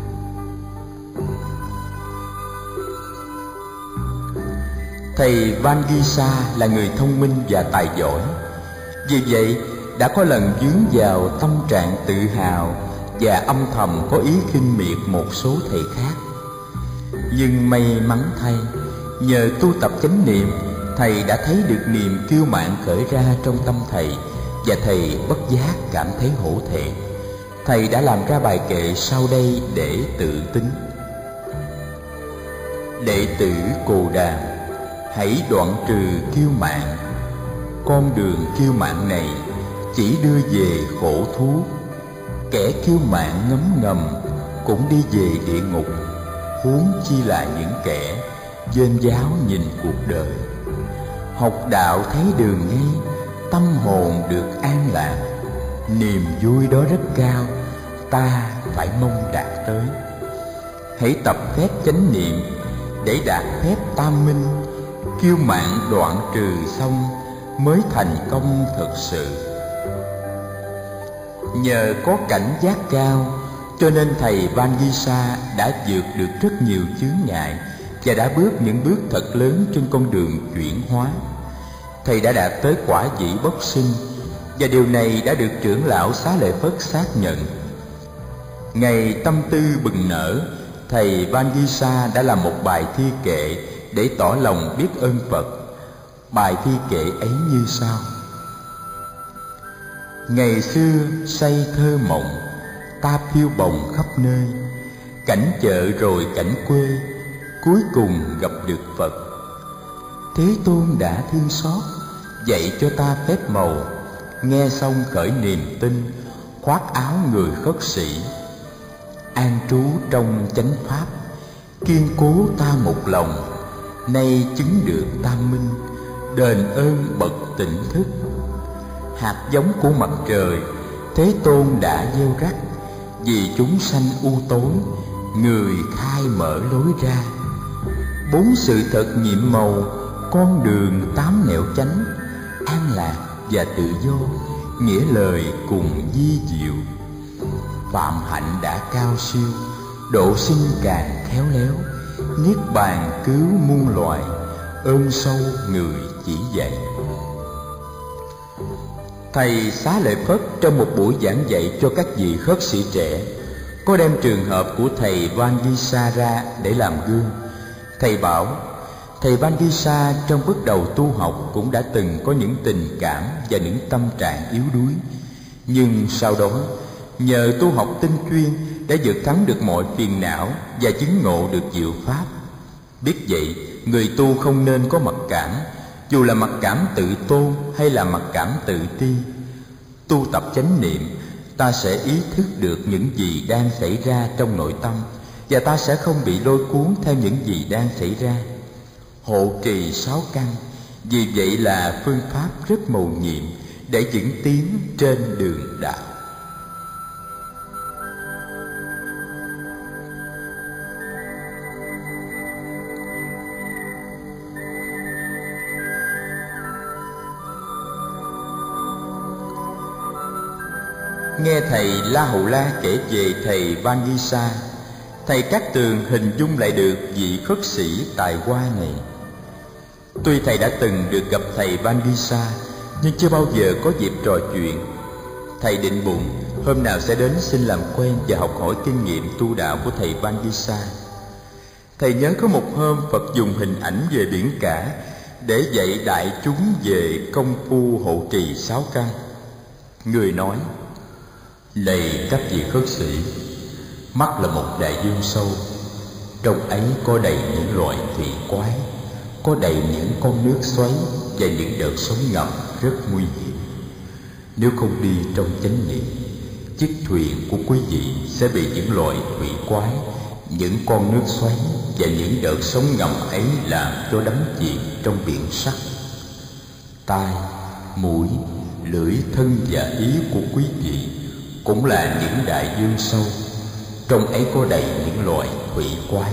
Thầy Vangisa là người thông minh và tài giỏi, vì vậy đã có lần vướng vào tâm trạng tự hào và âm thầm có ý khinh miệt một số thầy khác. Nhưng may mắn thay, nhờ tu tập chánh niệm, thầy đã thấy được niềm kiêu mạn khởi ra trong tâm thầy, và thầy bất giác cảm thấy hổ thẹn. Thầy đã làm ra bài kệ sau đây để tự tính: đệ tử Cồ Đàm, hãy đoạn trừ kiêu mạn. Con đường kiêu mạn này chỉ đưa về khổ thú. Kẻ kiêu mạn ngấm ngầm cũng đi về địa ngục, huống chi là những kẻ vênh váo nhìn cuộc đời. Học đạo thấy đường ngay, tâm hồn được an lạc. Niềm vui đó rất cao, ta phải mong đạt tới. Hãy tập phép chánh niệm để đạt phép tam minh. Kiêu mạn đoạn trừ xong mới thành công thực sự. Nhờ có cảnh giác cao, cho nên thầy Vangisa đã vượt được rất nhiều chướng ngại và đã bước những bước thật lớn trên con đường chuyển hóa. Thầy đã đạt tới quả vị bất sinh, và điều này đã được trưởng lão Xá Lợi Phất xác nhận. Ngày tâm tư bừng nở, thầy Vangisa đã làm một bài thi kệ để tỏ lòng biết ơn Phật. Bài thi kệ ấy như sau: ngày xưa say thơ mộng, ta phiêu bồng khắp nơi, cảnh chợ rồi cảnh quê, cuối cùng gặp được Phật. Thế Tôn đã thương xót, dạy cho ta phép màu, nghe xong khởi niềm tin, khoác áo người khất sĩ. An trú trong chánh pháp, kiên cố ta một lòng, nay chứng được tam minh, đền ơn bậc tỉnh thức. Hạt giống của mặt trời, Thế Tôn đã gieo rắc, vì chúng sanh u tối, người khai mở lối ra. 4 sự thật nhiệm màu, con đường 8 nẻo chánh, an lạc và tự do, nghĩa lời cùng vi diệu. Phạm hạnh đã cao siêu, độ sinh càng khéo léo, niết bàn cứu muôn loài, ơn sâu người chỉ dạy. Thầy Xá Lợi Phất trong một buổi giảng dạy cho các vị khất sĩ trẻ có đem trường hợp của thầy Vangisa ra để làm gương. Thầy bảo thầy Vangisa trong bước đầu tu học cũng đã từng có những tình cảm và những tâm trạng yếu đuối, nhưng sau đó nhờ tu học tinh chuyên đã vượt thắng được mọi phiền não và chứng ngộ được diệu pháp. Biết vậy, người tu không nên có mặc cảm, dù là mặc cảm tự tôn hay là mặc cảm tự ti. Tu tập chánh niệm, ta sẽ ý thức được những gì đang xảy ra trong nội tâm, và ta sẽ không bị lôi cuốn theo những gì đang xảy ra. Hộ trì 6 căn, vì vậy là phương pháp rất mầu nhiệm để vững tiến trên đường đạo. Nghe thầy La Hầu La kể về thầy Vangisa, thầy Cát Tường hình dung lại được vị khất sĩ tài hoa này. Tuy thầy đã từng được gặp thầy Vangisa, nhưng chưa bao giờ có dịp trò chuyện. Thầy định bụng hôm nào sẽ đến xin làm quen và học hỏi kinh nghiệm tu đạo của thầy Vandisa. Thầy nhớ có một hôm Phật dùng hình ảnh về biển cả để dạy đại chúng về công phu hộ trì 6 căn. Người nói: này các vị khất sĩ, mắt là một đại dương sâu, trong ấy có đầy những loài thủy quái, có đầy những con nước xoáy và những đợt sóng ngầm rất nguy hiểm. Nếu không đi trong chánh niệm, chiếc thuyền của quý vị sẽ bị những loài thủy quái, những con nước xoáy và những đợt sóng ngầm ấy làm cho đắm chìm trong biển sắc. Tai, mũi, lưỡi, thân và ý của quý vị cũng là những đại dương sâu, trong ấy có đầy những loài thủy quái.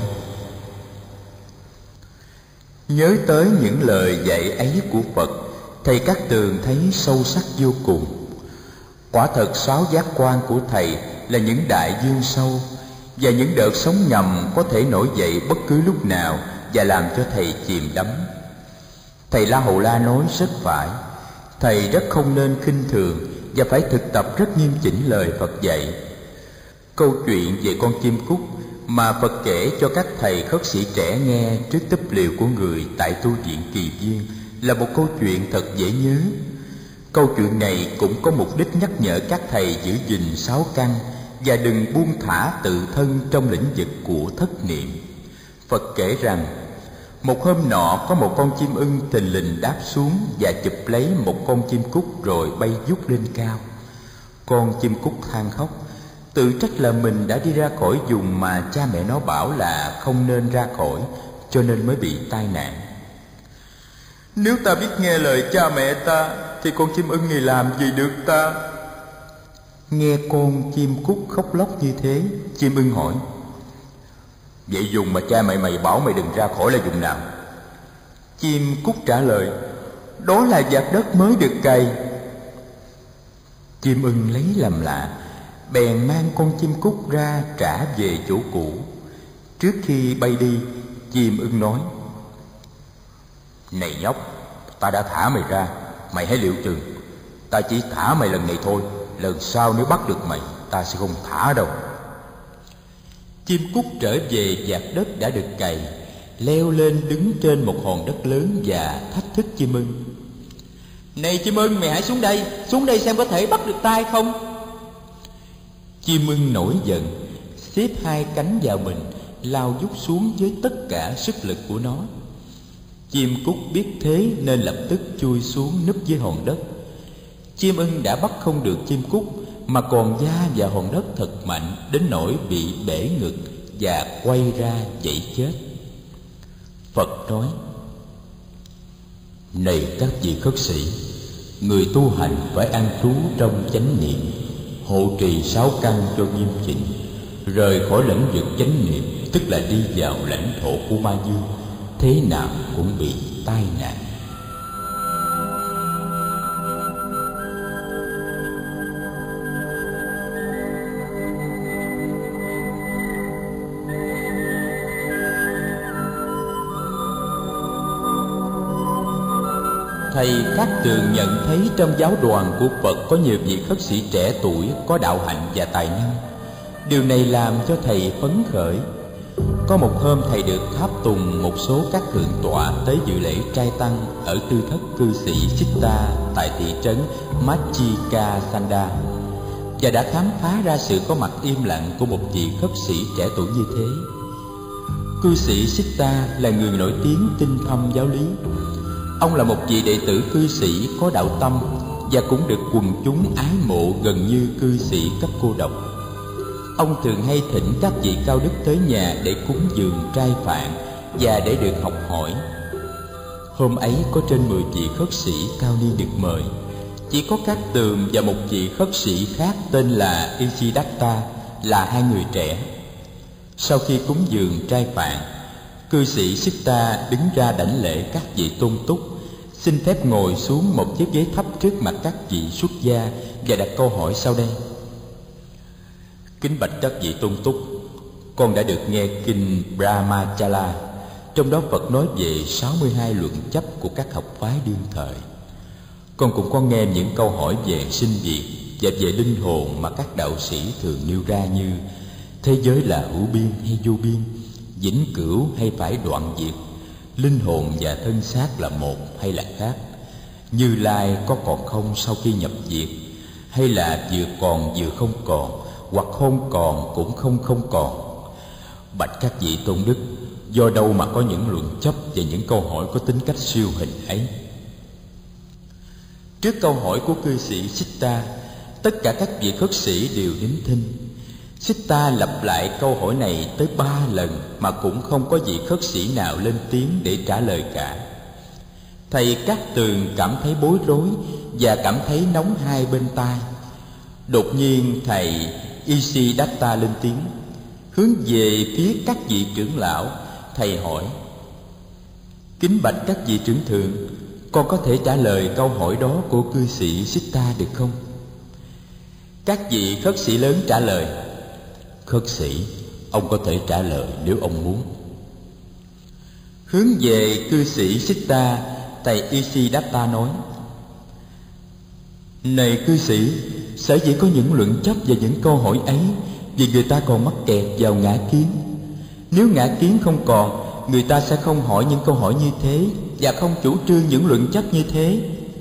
Nhớ tới những lời dạy ấy của Phật, thầy Cát Tường thấy sâu sắc vô cùng. Quả thật 6 giác quan của thầy là những đại dương sâu, và những đợt sóng ngầm có thể nổi dậy bất cứ lúc nào và làm cho thầy chìm đắm. Thầy La Hầu La nói rất phải. Thầy rất không nên khinh thường và phải thực tập rất nghiêm chỉnh lời Phật dạy. Câu chuyện về con chim cút mà Phật kể cho các thầy khất sĩ trẻ nghe trước túp liều của người tại tu viện Kỳ Viên là một câu chuyện thật dễ nhớ. Câu chuyện này cũng có mục đích nhắc nhở các thầy giữ gìn 6 căn và đừng buông thả tự thân trong lĩnh vực của thất niệm. Phật kể rằng một hôm nọ có một con chim ưng thình lình đáp xuống và chụp lấy một con chim cút rồi bay vút lên cao. Con chim cút than khóc, tự trách là mình đã đi ra khỏi vùng mà cha mẹ nó bảo là không nên ra khỏi, cho nên mới bị tai nạn. Nếu ta biết nghe lời cha mẹ ta thì con chim ưng này làm gì được ta? Nghe con chim cút khóc lóc như thế, chim ưng hỏi: vậy vùng mà cha mẹ mày bảo mày đừng ra khỏi là vùng nào? Chim cút trả lời: đó là vạt đất mới được cày. Chim ưng lấy làm lạ, bèn mang con chim cút ra trả về chỗ cũ. Trước khi bay đi, chim ưng nói: này nhóc, ta đã thả mày ra, mày hãy liệu chừng. Ta chỉ thả mày lần này thôi, lần sau nếu bắt được mày, ta sẽ không thả đâu. Chim cút trở về vạt đất đã được cày, leo lên đứng trên một hòn đất lớn và thách thức chim ưng: này chim ưng, mày hãy xuống đây xem có thể bắt được ta hay không. Chim ưng nổi giận, xếp 2 cánh vào mình, lao vút xuống với tất cả sức lực của nó. Chim cút biết thế nên lập tức chui xuống núp dưới hòn đất. Chim ưng đã bắt không được chim cút mà còn va vào hòn đất thật mạnh đến nỗi bị bể ngực và quay ra dãy chết. Phật nói: này các vị khất sĩ, người tu hành phải an trú trong chánh niệm, hộ trì 6 căn cho nghiêm chỉnh, rời khỏi lĩnh vực chánh niệm tức là đi vào lãnh thổ của ma dương, thế nào cũng bị tai nạn. Thầy Cát Tường nhận thấy trong giáo đoàn của Phật có nhiều vị khất sĩ trẻ tuổi có đạo hạnh và tài năng. Điều này làm cho thầy phấn khởi. Có một hôm thầy được tháp tùng một số các thượng tọa tới dự lễ trai tăng ở tư thất cư sĩ Sitta tại thị trấn Machika Sanda, và đã khám phá ra sự có mặt im lặng của một vị khất sĩ trẻ tuổi như thế. Cư sĩ Sitta là người nổi tiếng tinh thâm giáo lý. Ông là một vị đệ tử cư sĩ có đạo tâm và cũng được quần chúng ái mộ gần như cư sĩ cấp cô độc. Ông thường hay thỉnh các vị cao đức tới nhà để cúng dường trai phạn và để được học hỏi. Hôm ấy có trên 10 vị khất sĩ cao niên được mời. Chỉ có Cát Tường và một vị khất sĩ khác tên là Isidatta là 2 người trẻ. Sau khi cúng dường trai phạn, cư sĩ Sitta đứng ra đảnh lễ các vị tôn túc, xin phép ngồi xuống một chiếc ghế thấp trước mặt các vị xuất gia và đặt câu hỏi sau đây: kính bạch các vị tôn túc, con đã được nghe kinh Con cũng có nghe những câu hỏi về sinh diệt và về linh hồn mà các đạo sĩ thường nêu ra, như thế giới là hữu biên hay vô biên, vĩnh cửu hay phải đoạn diệt, linh hồn và thân xác là một hay là khác, Như Lai có còn không sau khi nhập diệt, hay là vừa còn vừa không còn, hoặc không còn cũng không còn. Bạch các vị tôn đức, do đâu mà có những luận chấp và những câu hỏi có tính cách siêu hình ấy? Trước câu hỏi của cư sĩ Siddha, tất cả các vị khất sĩ đều nín thinh. Siddha lặp lại câu hỏi này tới 3 lần mà cũng không có vị khất sĩ nào lên tiếng để trả lời cả. Thầy Cát Tường cảm thấy bối rối và cảm thấy nóng hai bên tai. Đột nhiên thầy Isidatta lên tiếng, hướng về phía các vị trưởng lão. Thầy hỏi: kính bạch các vị trưởng thượng, con có thể trả lời câu hỏi đó của cư sĩ Siddha được không? Các vị khất sĩ lớn trả lời: khất sĩ, ông có thể trả lời nếu ông muốn. Hướng về cư sĩ Siddha, thầy Isidatta nói: này cư sĩ, sở dĩ có những luận chấp và những câu hỏi ấy vì người ta còn mắc kẹt vào ngã kiến. Nếu ngã kiến không còn, người ta sẽ không hỏi những câu hỏi như thế và không chủ trương những luận chấp như thế.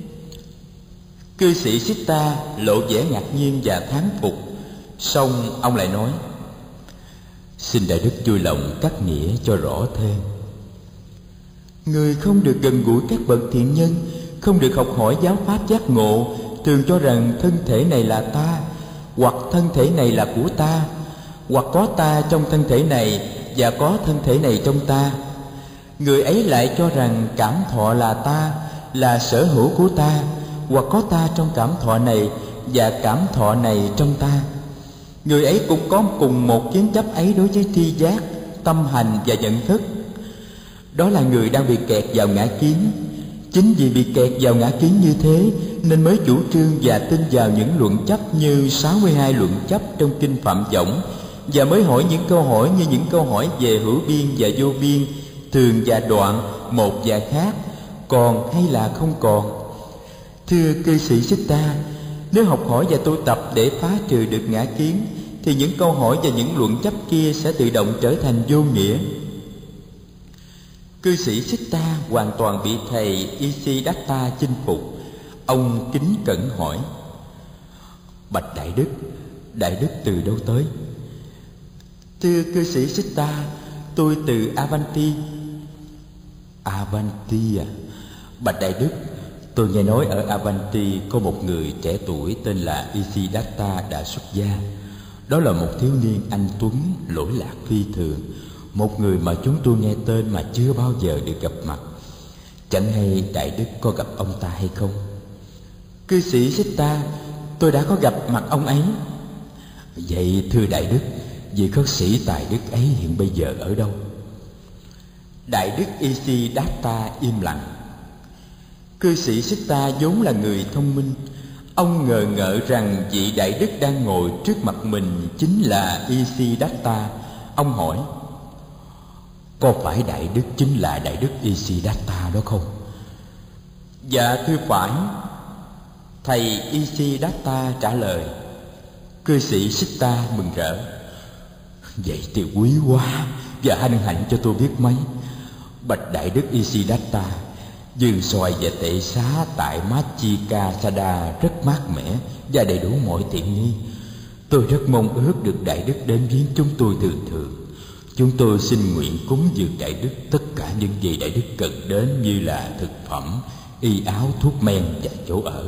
Cư sĩ Siddha lộ vẻ ngạc nhiên và thán phục. Xong ông lại nói: xin đại đức vui lòng cắt nghĩa cho rõ thêm. Người không được gần gũi các bậc thiện nhân, không được học hỏi giáo pháp giác ngộ, thường cho rằng thân thể này là ta, hoặc thân thể này là của ta, hoặc có ta trong thân thể này và có thân thể này trong ta. Người ấy lại cho rằng cảm thọ là ta, là sở hữu của ta, hoặc có ta trong cảm thọ này và cảm thọ này trong ta. Người ấy cũng có cùng một kiến chấp ấy đối với tri giác, tâm hành và nhận thức. Đó là người đang bị kẹt vào ngã kiến. Chính vì bị kẹt vào ngã kiến như thế nên mới chủ trương và tin vào những luận chấp như 62 luận chấp trong kinh Phạm Võng, và mới hỏi những câu hỏi như những câu hỏi về hữu biên và vô biên, thường và đoạn, một và khác, còn hay là không còn. Thưa cư sĩ Siddha, nếu học hỏi và tu tập để phá trừ được ngã kiến, thì những câu hỏi và những luận chấp kia sẽ tự động trở thành vô nghĩa. Cư sĩ Siddha hoàn toàn bị thầy Isidatta chinh phục. Ông kính cẩn hỏi: bạch đại đức từ đâu tới? Thưa cư sĩ Siddha, tôi từ Avanti. Avanti à? Bạch đại đức, tôi nghe nói ở Avanti có một người trẻ tuổi tên là Isidatta đã xuất gia. Đó là một thiếu niên anh tuấn, lỗi lạc phi thường, một người mà chúng tôi nghe tên mà chưa bao giờ được gặp mặt. Chẳng hay đại đức có gặp ông ta hay không? Cư sĩ Siddha, tôi đã có gặp mặt ông ấy. Vậy thưa đại đức, vị khất sĩ tài đức ấy hiện bây giờ ở đâu? Đại đức Isidatta im lặng. Cư sĩ Siddha vốn là người thông minh. Ông ngờ ngợ rằng vị đại đức đang ngồi trước mặt mình chính là Isidatta. Ông hỏi: có phải đại đức chính là đại đức Isidatta đó không? Dạ thưa phải. Thầy Isidatta trả lời. Cư sĩ Siddha mừng rỡ: vậy thì quý quá và hân hạnh cho tôi biết mấy. Bạch đại đức Isidatta, vườn xoài và tệ xá tại Machika Sada rất mát mẻ và đầy đủ mọi tiện nghi. Tôi rất mong ước được đại đức đến viếng chúng tôi thường thường. Chúng tôi xin nguyện cúng dường đại đức tất cả những gì đại đức cần đến, như là thực phẩm, y áo, thuốc men và chỗ ở.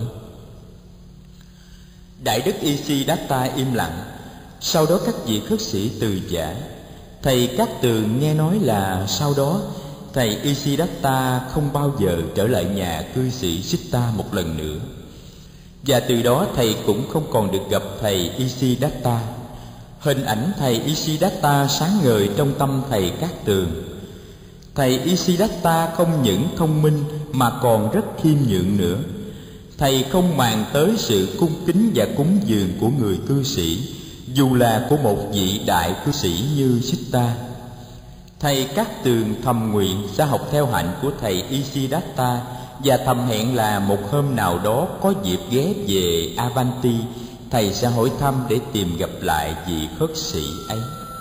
Đại đức Isidatta im lặng. Sau đó các vị khất sĩ từ giả. Thầy Cát Tường nghe nói là sau đó thầy Isidatta không bao giờ trở lại nhà cư sĩ Siddha một lần nữa, và từ đó thầy cũng không còn được gặp thầy Isidatta. Hình ảnh thầy Isidatta sáng ngời trong tâm thầy Cát Tường. Thầy Isidatta không những thông minh mà còn rất khiêm nhượng nữa. Thầy không màng tới sự cung kính và cúng dường của người cư sĩ, dù là của một vị đại cư sĩ như Siddha. Thầy Cát Tường thầm nguyện sẽ học theo hạnh của thầy Isidatta và thầm hẹn là một hôm nào đó có dịp ghé về Avanti, thầy sẽ hỏi thăm để tìm gặp lại vị khất sĩ ấy.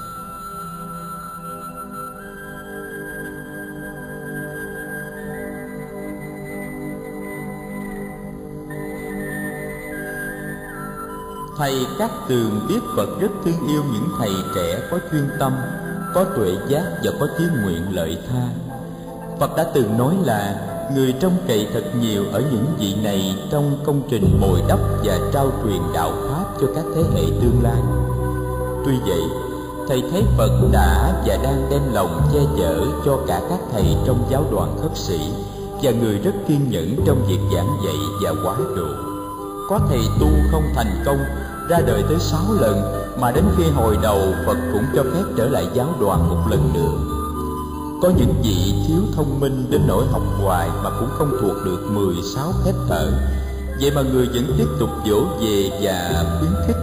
Thầy Cát Tường biết Phật rất thương yêu những thầy trẻ có chuyên tâm, có tuệ giác và có chí nguyện lợi tha. Phật đã từng nói là người trông cậy thật nhiều ở những vị này trong công trình bồi đắp và trao truyền đạo pháp cho các thế hệ tương lai. Tuy vậy, thầy thấy Phật đã và đang đem lòng che chở cho cả các thầy trong giáo đoàn khất sĩ và người rất kiên nhẫn trong việc giảng dạy và hóa độ. Có thầy tu không thành công, ra đời tới 6 lần, mà đến khi hồi đầu Phật cũng cho phép trở lại giáo đoàn một lần nữa. Có những vị thiếu thông minh đến nỗi học hoài mà cũng không thuộc được 16 phép thở, vậy mà người vẫn tiếp tục dỗ về và khuyến khích.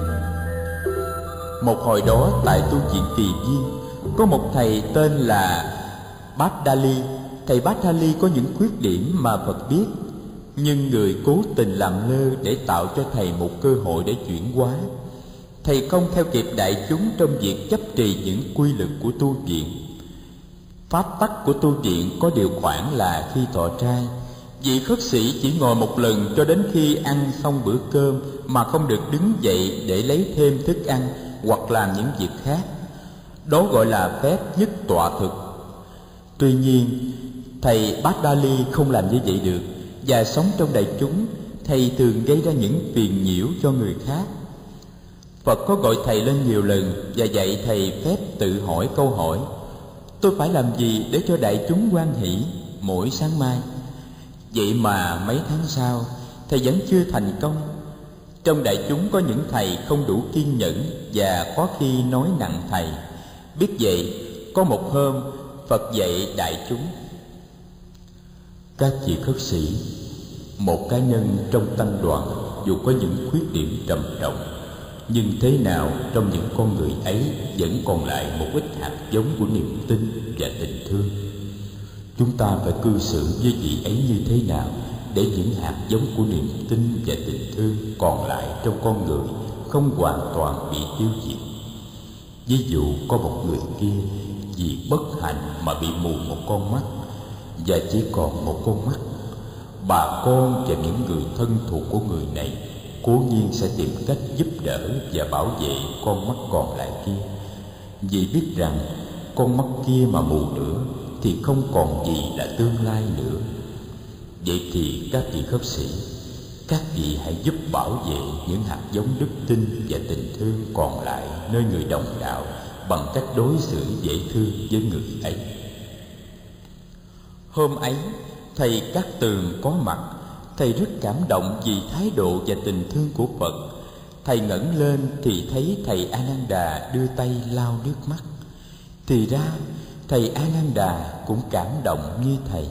Một hồi đó tại tu viện Kỳ Viên, có một thầy tên là Bhattali. Thầy Bhattali có những khuyết điểm mà Phật biết, nhưng người cố tình làm lơ để tạo cho thầy một cơ hội để chuyển hóa. Thầy không theo kịp đại chúng trong việc chấp trì những quy luật của tu viện. Pháp tắc của tu viện có điều khoản là khi thọ trai, vị khất sĩ chỉ ngồi một lần cho đến khi ăn xong bữa cơm mà không được đứng dậy để lấy thêm thức ăn hoặc làm những việc khác. Đó gọi là phép nhất tọa thực. Tuy nhiên, thầy Bhattali không làm như vậy được, và sống trong đại chúng, thầy thường gây ra những phiền nhiễu cho người khác. Phật có gọi thầy lên nhiều lần và dạy thầy phép tự hỏi câu hỏi: tôi phải làm gì để cho đại chúng hoan hỷ mỗi sáng mai? Vậy mà mấy tháng sau, thầy vẫn chưa thành công. Trong đại chúng có những thầy không đủ kiên nhẫn và có khi nói nặng thầy. Biết vậy, có một hôm Phật dạy đại chúng: các vị khất sĩ, một cá nhân trong tăng đoàn dù có những khuyết điểm trầm trọng, nhưng thế nào trong những con người ấy vẫn còn lại một ít hạt giống của niềm tin và tình thương. Chúng ta phải cư xử với vị ấy như thế nào để những hạt giống của niềm tin và tình thương còn lại trong con người không hoàn toàn bị tiêu diệt. Ví dụ có một người kia vì bất hạnh mà bị mù một con mắt và chỉ còn một con mắt. Bà con và những người thân thuộc của người này cố nhiên sẽ tìm cách giúp đỡ và bảo vệ con mắt còn lại kia, vì biết rằng con mắt kia mà mù nữa thì không còn gì là tương lai nữa. Vậy thì các vị khất sĩ, các vị hãy giúp bảo vệ những hạt giống đức tin và tình thương còn lại nơi người đồng đạo bằng cách đối xử dễ thương với người ấy. Hôm ấy, thầy Cát Tường có mặt. Thầy rất cảm động vì thái độ và tình thương của Phật. Thầy ngẩng lên thì thấy thầy Ananda đưa tay lau nước mắt. Thì ra thầy Ananda cũng cảm động như thầy.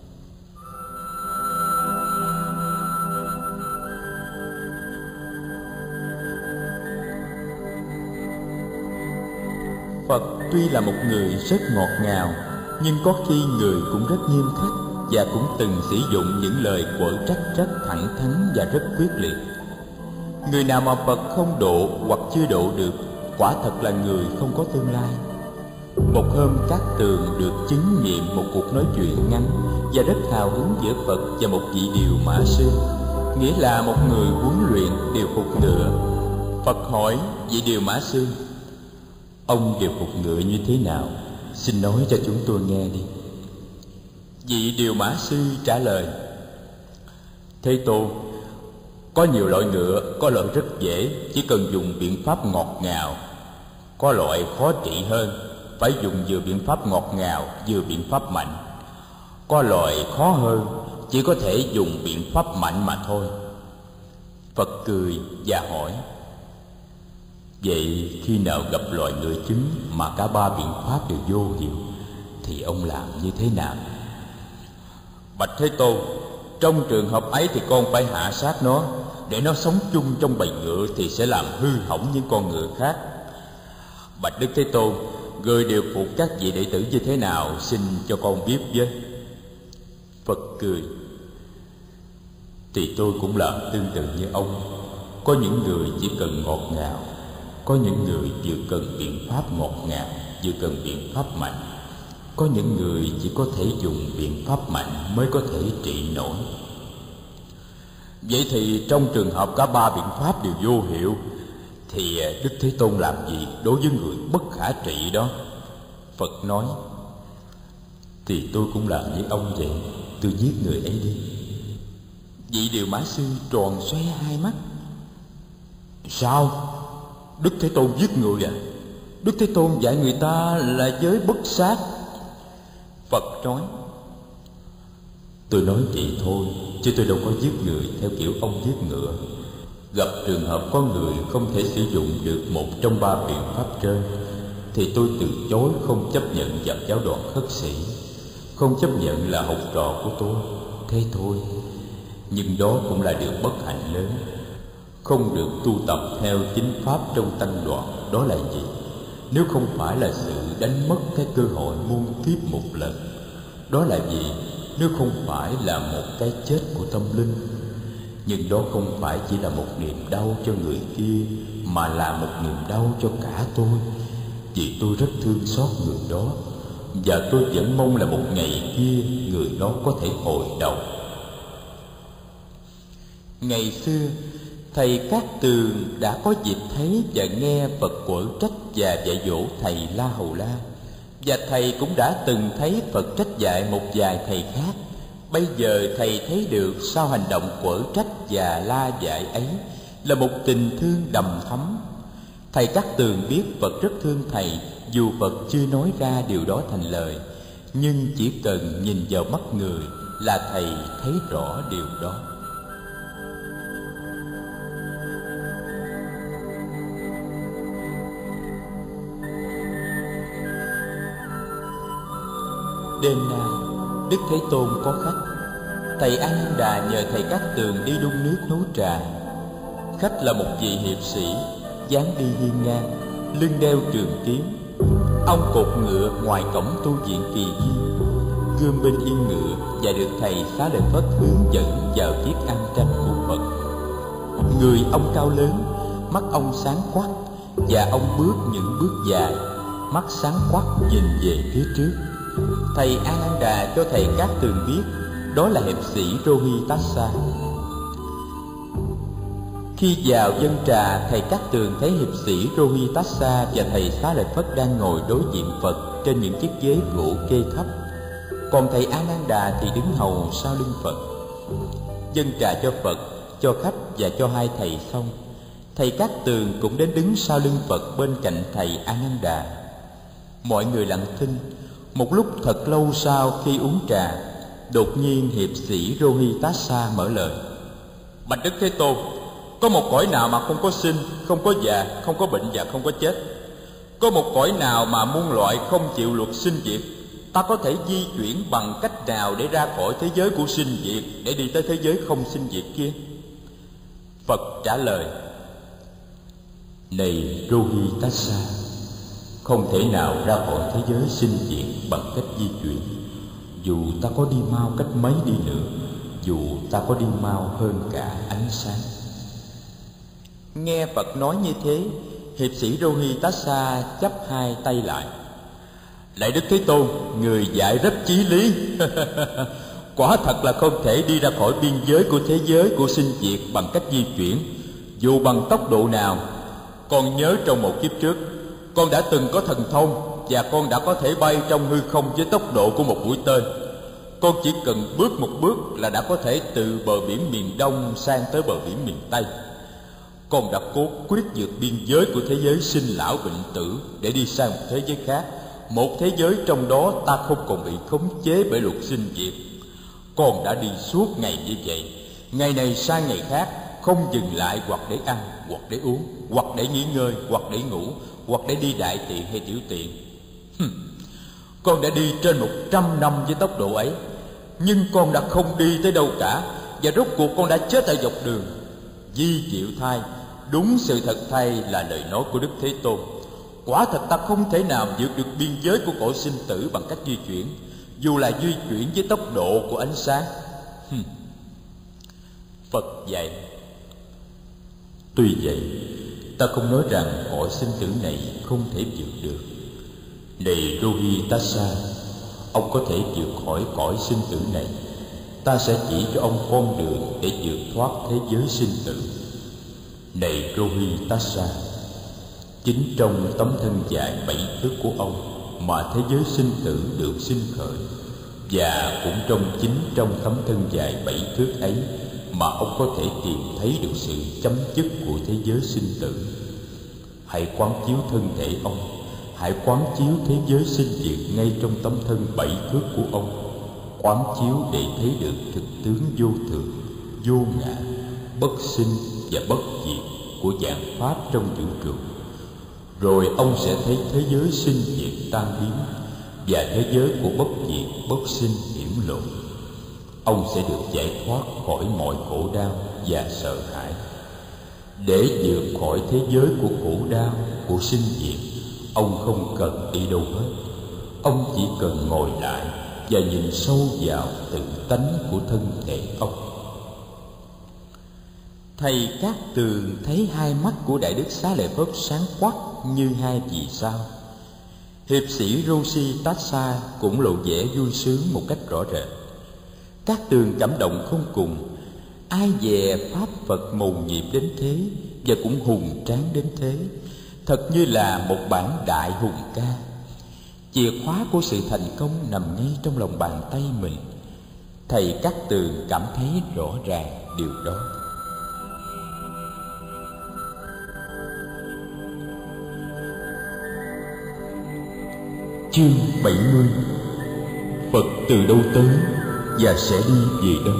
Phật tuy là một người rất ngọt ngào, nhưng có khi người cũng rất nghiêm khắc và cũng từng sử dụng những lời quở trách rất thẳng thắn và rất quyết liệt. Người nào mà Phật không độ hoặc chưa độ được, quả thật là người không có tương lai. Một hôm Cát Tường được chứng nghiệm một cuộc nói chuyện ngắn và rất hào hứng giữa Phật và một vị điều mã sư, nghĩa là một người huấn luyện điều phục ngựa. Phật hỏi vị điều mã sư: ông điều phục ngựa như thế nào? Xin nói cho chúng tôi nghe đi. Vị điều mã sư trả lời: Thế Tôn, có nhiều loại ngựa, có loại rất dễ, chỉ cần dùng biện pháp ngọt ngào. Có loại khó trị hơn, phải dùng vừa biện pháp ngọt ngào vừa biện pháp mạnh. Có loại khó hơn, chỉ có thể dùng biện pháp mạnh mà thôi. Phật cười và hỏi: vậy khi nào gặp loài ngựa chứng mà cả ba biện pháp đều vô hiệu thì ông làm như thế nào? Bạch Thế Tôn, trong trường hợp ấy thì con phải hạ sát nó, để nó sống chung trong bầy ngựa thì sẽ làm hư hỏng những con ngựa khác. Bạch Đức Thế Tôn, người điều phục các vị đệ tử như thế nào, xin cho con biết với. Phật cười: Thì tôi cũng làm tương tự như ông. Có những người chỉ cần ngọt ngào, có những người vừa cần biện pháp ngọt ngào, vừa cần biện pháp mạnh. Có những người chỉ có thể dùng biện pháp mạnh mới có thể trị nổi. Vậy thì trong trường hợp cả ba biện pháp đều vô hiệu, thì Đức Thế Tôn làm gì đối với người bất khả trị đó? Phật nói: thì tôi cũng làm như ông vậy, tôi giết người ấy đi. Vị Điều Mã Sư tròn xoe hai mắt. Sao? Đức Thế Tôn giết người à? Đức Thế Tôn dạy người ta là giới bất sát. Phật nói: tôi nói vậy thôi, chứ tôi đâu có giết người theo kiểu ông giết ngựa. Gặp trường hợp có người không thể sử dụng được một trong ba biện pháp trên, thì tôi từ chối không chấp nhận vào giáo đoàn khất sĩ, không chấp nhận là học trò của tôi, thế thôi. Nhưng đó cũng là điều bất hạnh lớn. Không được tu tập theo chính pháp trong tăng đoàn, đó là gì? Nếu không phải là sự đánh mất cái cơ hội muôn kiếp một lần, đó là gì? Nếu không phải là một cái chết của tâm linh. Nhưng đó không phải chỉ là một niềm đau cho người kia, mà là một niềm đau cho cả tôi. Vì tôi rất thương xót người đó, và tôi vẫn mong là một ngày kia người đó có thể hồi đầu. Ngày xưa, thầy Cát Tường đã có dịp thấy và nghe Phật quở trách và dạy dỗ thầy La Hầu La, và thầy cũng đã từng thấy Phật trách dạy một vài thầy khác. Bây giờ thầy thấy được sau hành động quở trách và la dạy ấy là một tình thương đầm thắm. Thầy Cát Tường biết Phật rất thương thầy, dù Phật chưa nói ra điều đó thành lời, nhưng chỉ cần nhìn vào mắt người là thầy thấy rõ điều đó. Đêm nay, Đức Thế Tôn có khách. Thầy A Nan Đà nhờ thầy Cát Tường đi đun nước nấu trà. Khách là một vị hiệp sĩ, dáng đi hiên ngang, lưng đeo trường kiếm. Ông cột ngựa ngoài cổng tu viện Kỳ Viên, gươm bên yên ngựa, và được thầy Xá Lợi Phất hướng dẫn vào chiếc am tranh của Phật. Người ông cao lớn, mắt ông sáng quắc, và ông bước những bước dài, mắt sáng quắc nhìn về phía trước. Thầy A Nan Đà cho thầy Cát Tường biết đó là hiệp sĩ Rohitassa. Khi vào dân trà, thầy Cát Tường thấy hiệp sĩ Rohitassa và thầy Xá Lợi Phất đang ngồi đối diện Phật trên những chiếc ghế gỗ kê thấp, còn thầy A Nan Đà thì đứng hầu sau lưng Phật. Dân trà cho Phật, cho khách và cho hai thầy xong, thầy Cát Tường cũng đến đứng sau lưng Phật bên cạnh thầy A Nan Đà. Mọi người lặng thinh. Một lúc thật lâu sau, khi uống trà, đột nhiên hiệp sĩ Rohitassa mở lời: Bạch Đức Thế Tôn, có một cõi nào mà không có sinh, không có già, không có bệnh và không có chết? Có một cõi nào mà muôn loại không chịu luật sinh diệt? Ta có thể di chuyển bằng cách nào để ra khỏi thế giới của sinh diệt, để đi tới thế giới không sinh diệt kia? Phật trả lời: Này Rohitassa, không thể nào ra khỏi thế giới sinh diệt bằng cách di chuyển. Dù ta có đi mau cách mấy đi nữa, dù ta có đi mau hơn cả ánh sáng. Nghe Phật nói như thế, hiệp sĩ Rohitassa chắp hai tay lại: Lạy Đức Thế Tôn, người dạy rất chí lý. Quả thật là không thể đi ra khỏi biên giới của thế giới của sinh diệt bằng cách di chuyển, dù bằng tốc độ nào. Con nhớ trong một kiếp trước, con đã từng có thần thông, và con đã có thể bay trong hư không với tốc độ của một mũi tên. Con chỉ cần bước một bước là đã có thể từ bờ biển miền Đông sang tới bờ biển miền Tây. Con đã cố quyết vượt biên giới của thế giới sinh lão bệnh tử để đi sang một thế giới khác, một thế giới trong đó ta không còn bị khống chế bởi luật sinh diệt. Con đã đi suốt ngày như vậy, ngày này sang ngày khác, không dừng lại hoặc để ăn, hoặc để uống, hoặc để nghỉ ngơi, hoặc để ngủ, hoặc để đi đại tiện hay tiểu tiện. Con đã đi trên 100 năm với tốc độ ấy, nhưng con đã không đi tới đâu cả, và rốt cuộc con đã chết ở dọc đường. Di diệu thay, đúng sự thật thay là lời nói của Đức Thế Tôn. Quả thật ta không thể nào vượt được biên giới của cõi sinh tử bằng cách di chuyển, dù là di chuyển với tốc độ của ánh sáng. Phật dạy: tuy vậy, ta không nói rằng cõi sinh tử này không thể vượt được. Này Rohitassa, ông có thể vượt khỏi cõi sinh tử này. Ta sẽ chỉ cho ông con đường để vượt thoát thế giới sinh tử. Này Rohitassa, chính trong tấm thân dài 7 thước của ông mà thế giới sinh tử được sinh khởi, và cũng trong tấm thân dài 7 thước ấy mà ông có thể tìm thấy được sự chấm dứt của thế giới sinh tử. Hãy quán chiếu thân thể ông, hãy quán chiếu thế giới sinh diệt ngay trong tấm thân 7 thước của ông. Quán chiếu để thấy được thực tướng vô thường, vô ngã, bất sinh và bất diệt của vạn pháp trong vũ trụ. Rồi ông sẽ thấy thế giới sinh diệt tan biến và thế giới của bất diệt, bất sinh hiển lộ. Ông sẽ được giải thoát khỏi mọi khổ đau và sợ hãi. Để vượt khỏi thế giới của khổ đau, của sinh diệt, ông không cần đi đâu hết. Ông chỉ cần ngồi lại và nhìn sâu vào tự tánh của thân thể ông. Thầy Cát Tường thấy hai mắt của Đại Đức Xá Lợi Phất sáng quắc như hai vì sao. Hiệp sĩ Rohitassa cũng lộ vẻ vui sướng một cách rõ rệt. Cát Tường cảm động không cùng. Ai dè pháp Phật mầu nhiệm đến thế và cũng hùng tráng đến thế, thật như là một bản đại hùng ca. Chìa khóa của sự thành công nằm ngay trong lòng bàn tay mình. Thầy Cát Tường cảm thấy rõ ràng điều đó. Chương 70: Phật từ đâu tới và sẽ đi về đâu?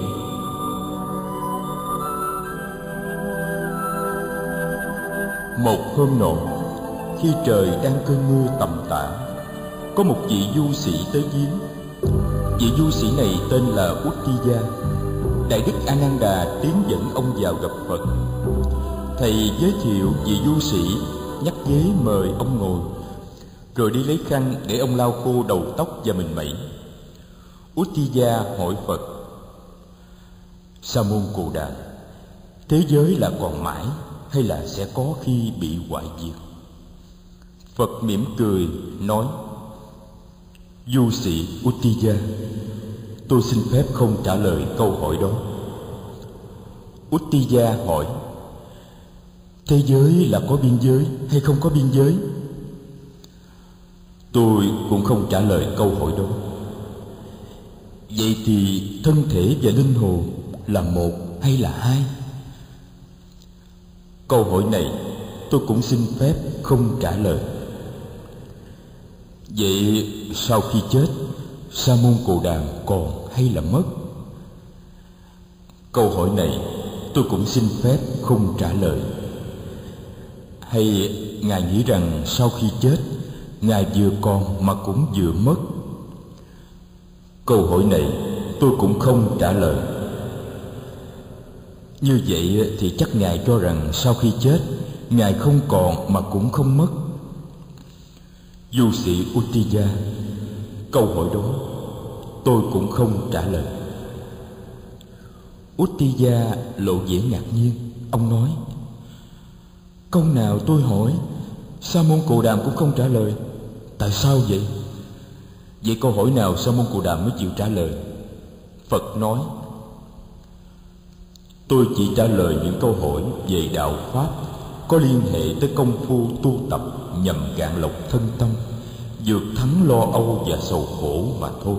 Một hôm nọ, khi trời đang cơn mưa tầm tã, có một vị du sĩ tới viếng. Vị du sĩ này tên là Uttiya. Đại Đức A Nan Đà tiến dẫn ông vào gặp Phật. Thầy giới thiệu vị du sĩ, nhắc ghế mời ông ngồi, rồi đi lấy khăn để ông lau khô đầu tóc và mình mẩy. Uttiya hỏi Phật: Sa môn Cồ Đàm, thế giới là còn mãi hay là sẽ có khi bị hoại diệt? Phật mỉm cười nói: Du sĩ Uttiya, tôi xin phép không trả lời câu hỏi đó. Uttiya hỏi: Thế giới là có biên giới hay không có biên giới? Tôi cũng không trả lời câu hỏi đó. Vậy thì thân thể và linh hồn là một hay là hai? Câu hỏi này tôi cũng xin phép không trả lời. Vậy sau khi chết, Sa môn Cồ Đàm còn hay là mất? Câu hỏi này tôi cũng xin phép không trả lời. Hay Ngài nghĩ rằng sau khi chết, Ngài vừa còn mà cũng vừa mất? Câu hỏi này tôi cũng không trả lời. Như vậy thì chắc Ngài cho rằng sau khi chết, Ngài không còn mà cũng không mất. Du sĩ Uttiya, câu hỏi đó tôi cũng không trả lời. Uttiya lộ vẻ ngạc nhiên. Ông nói: Câu nào tôi hỏi, Sa môn Cồ Đàm cũng không trả lời. Tại sao vậy? Vậy câu hỏi nào Sa môn Cồ Đàm mới chịu trả lời? Phật nói: Tôi chỉ trả lời những câu hỏi về đạo pháp có liên hệ tới công phu tu tập nhằm gạn lọc thân tâm, vượt thắng lo âu và sầu khổ mà thôi.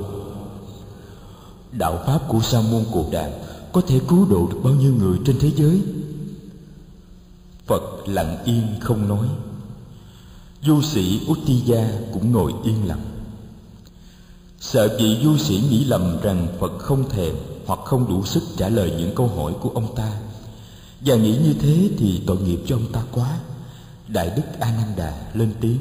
Đạo pháp của Sa môn Cồ Đàm có thể cứu độ được bao nhiêu người trên thế giới? Phật lặng yên không nói. Du sĩ Uttiya cũng ngồi yên lặng. Sợ vị du sĩ nghĩ lầm rằng Phật không thèm hoặc không đủ sức trả lời những câu hỏi của ông ta, và nghĩ như thế thì tội nghiệp cho ông ta quá. Đại Đức A Nan Đà lên tiếng: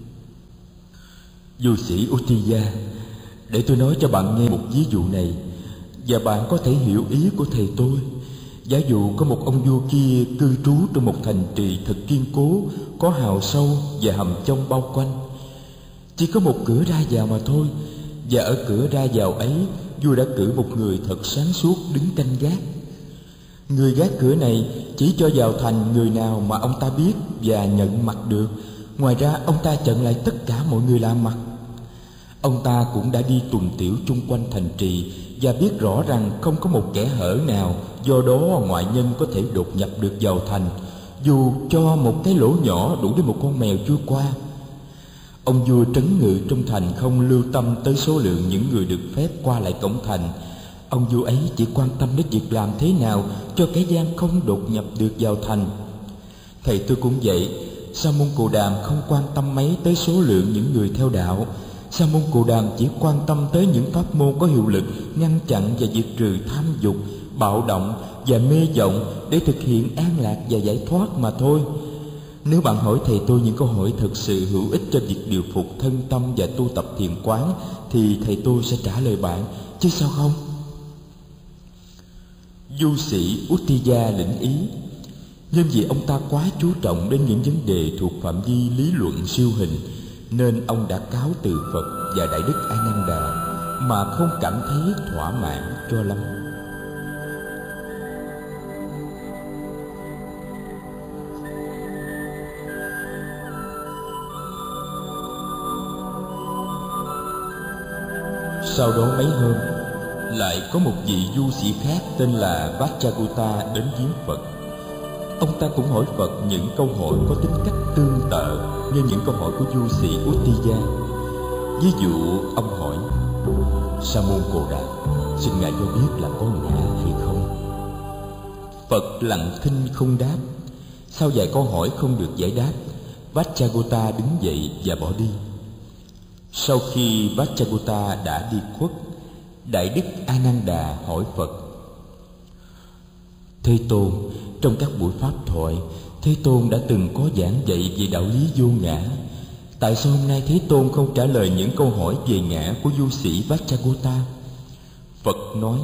Du sĩ Uttiya, để tôi nói cho bạn nghe một ví dụ này, và bạn có thể hiểu ý của thầy tôi. Giả dụ có một ông vua kia cư trú trong một thành trì thật kiên cố, có hào sâu và hầm trong bao quanh. Chỉ có một cửa ra vào mà thôi, và ở cửa ra vào ấy, vua đã cử một người thật sáng suốt đứng canh gác. Người gác cửa này chỉ cho vào thành người nào mà ông ta biết và nhận mặt được. Ngoài ra ông ta chặn lại tất cả mọi người lạ mặt. Ông ta cũng đã đi tuần tiểu chung quanh thành trì và biết rõ rằng không có một kẽ hở nào do đó ngoại nhân có thể đột nhập được vào thành, dù cho một cái lỗ nhỏ đủ để một con mèo chui qua. Ông vua trấn ngự trong thành không lưu tâm tới số lượng những người được phép qua lại cổng thành. Ông vua ấy chỉ quan tâm đến việc làm thế nào cho kẻ gian không đột nhập được vào thành. Thầy tôi cũng vậy. Sa môn Cồ Đàm không quan tâm mấy tới số lượng những người theo đạo. Sa môn Cồ Đàm chỉ quan tâm tới những pháp môn có hiệu lực ngăn chặn và diệt trừ tham dục, bạo động và mê vọng để thực hiện an lạc và giải thoát mà thôi. Nếu bạn hỏi thầy tôi những câu hỏi thực sự hữu ích cho việc điều phục thân tâm và tu tập thiền quán, thì thầy tôi sẽ trả lời bạn, chứ sao không? Du sĩ Uttiya lĩnh ý, nhưng vì ông ta quá chú trọng đến những vấn đề thuộc phạm vi lý luận siêu hình, nên ông đã cáo từ Phật và Đại Đức A Nan Đà mà không cảm thấy thỏa mãn cho lắm. Sau đó mấy hôm, lại có một vị du sĩ khác tên là Vacchaguta đến viếng Phật. Ông ta cũng hỏi Phật những câu hỏi có tính cách tương tự như những câu hỏi của du sĩ Uttiya. Ví dụ, ông hỏi: Sa môn Cồ Đàm, xin ngài cho biết là có ngã hay không? Phật lặng thinh không đáp. Sau vài câu hỏi không được giải đáp, Vacchaguta đứng dậy và bỏ đi. Sau khi Vacchaguta đã đi khuất, Đại Đức A Nan Đà hỏi Phật: Thế Tôn, trong các buổi pháp thoại, Thế Tôn đã từng có giảng dạy về đạo lý vô ngã. Tại sao hôm nay Thế Tôn không trả lời những câu hỏi về ngã của du sĩ Vacchaguta? Phật nói: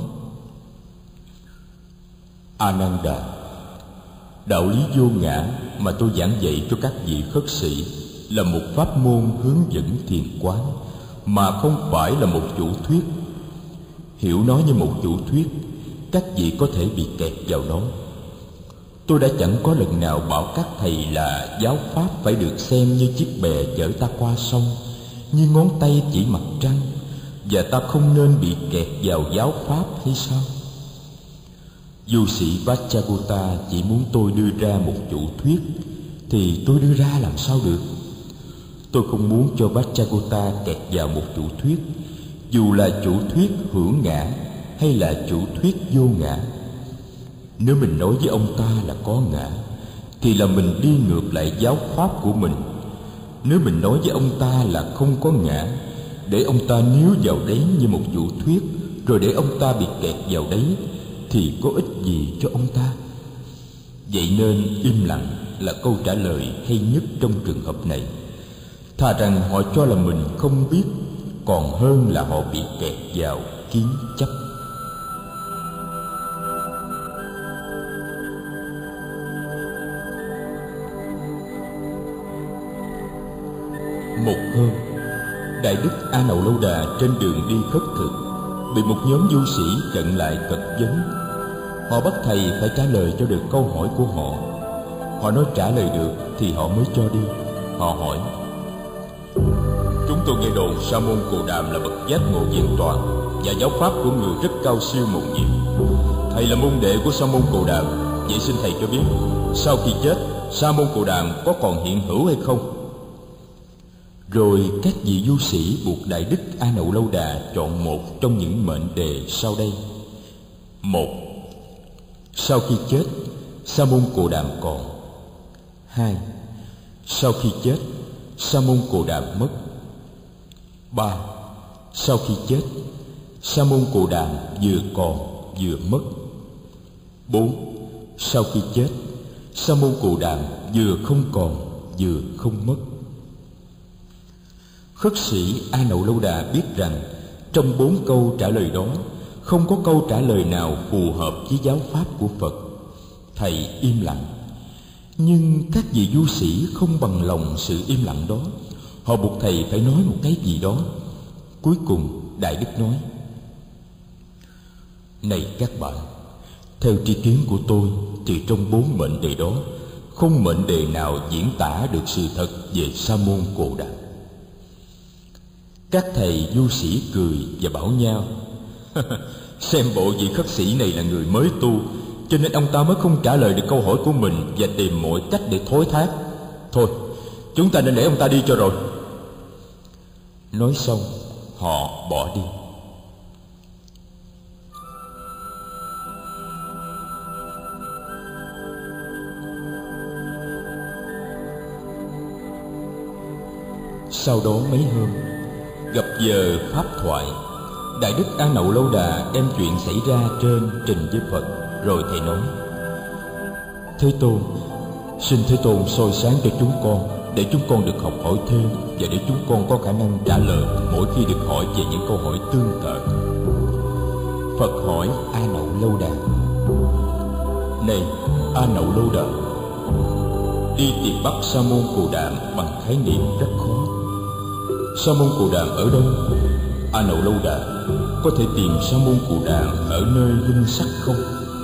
A Nan Đà, đạo lý vô ngã mà tôi giảng dạy cho các vị khất sĩ là một pháp môn hướng dẫn thiền quán, mà không phải là một chủ thuyết. Hiểu nó như một chủ thuyết, các vị có thể bị kẹt vào đó. Tôi đã chẳng có lần nào bảo các thầy là giáo pháp phải được xem như chiếc bè chở ta qua sông, như ngón tay chỉ mặt trăng, và ta không nên bị kẹt vào giáo pháp hay sao? Du sĩ Vacchaguta chỉ muốn tôi đưa ra một chủ thuyết, thì tôi đưa ra làm sao được? Tôi không muốn cho Vacchaguta kẹt vào một chủ thuyết, dù là chủ thuyết hữu ngã hay là chủ thuyết vô ngã. Nếu mình nói với ông ta là có ngã, thì là mình đi ngược lại giáo pháp của mình. Nếu mình nói với ông ta là không có ngã, để ông ta níu vào đấy như một chủ thuyết, rồi để ông ta bị kẹt vào đấy, thì có ích gì cho ông ta? Vậy nên im lặng là câu trả lời hay nhất trong trường hợp này. Thà rằng họ cho là mình không biết, còn hơn là họ bị kẹt vào kiến chấp. Một hôm, Đại Đức A Nậu Lâu Đà trên đường đi khất thực bị một nhóm du sĩ chặn lại cật vấn. Họ bắt thầy phải trả lời cho được câu hỏi của họ. Họ nói trả lời được thì họ mới cho đi. Họ hỏi: Chúng tôi nghe đồn Sa môn Cồ Đàm là bậc giác ngộ viên toàn, và giáo pháp của người rất cao siêu mầu nhiệm. Thầy là môn đệ của Sa môn Cồ Đàm, vậy xin thầy cho biết, sau khi chết, Sa môn Cồ Đàm có còn hiện hữu hay không? Rồi các vị du sĩ buộc Đại Đức A Nậu Lâu Đà chọn một trong những mệnh đề sau đây. 1. Sau khi chết, Sa môn Cồ Đàm còn. 2. Sau khi chết, Sa môn Cồ Đàm mất. 3. Sau khi chết, Sa môn Cồ Đàm vừa còn vừa mất. 4. Sau khi chết, Sa môn Cồ Đàm vừa không còn vừa không mất. Khất sĩ A Nậu Lâu Đà biết rằng trong 4 câu trả lời đó, không có câu trả lời nào phù hợp với giáo pháp của Phật. Thầy im lặng. Nhưng các vị du sĩ không bằng lòng sự im lặng đó. Họ buộc thầy phải nói một cái gì đó. Cuối cùng Đại Đức nói: Này các bạn, Theo tri kiến của tôi thì trong 4 mệnh đề đó, không mệnh đề nào diễn tả được sự thật về Sa môn Cồ Đàm. Các thầy du sĩ cười và bảo nhau: xem bộ vị khất sĩ này là người mới tu, cho nên ông ta mới không trả lời được câu hỏi của mình và tìm mọi cách để thối thác. Thôi, chúng ta nên để ông ta đi cho rồi. Nói xong, họ bỏ đi. Sau đó mấy hôm, gặp giờ pháp thoại, Đại đức A Nậu Lâu Đà đem chuyện xảy ra trên trình với Phật. Rồi thầy nói: Thế Tôn, xin Thế Tôn soi sáng cho chúng con, để chúng con được học hỏi thêm, và để chúng con có khả năng trả lời mỗi khi được hỏi về những câu hỏi tương tự. Phật hỏi A Nậu Lâu Đà: Này A Nậu Lâu Đà, đi tìm bắt Sa môn Cồ Đàm bằng khái niệm rất khó. Sa môn Cồ Đàm ở đâu? A Nậu Lâu Đà, có thể tìm Sa môn Cồ Đàm ở nơi linh sắc không?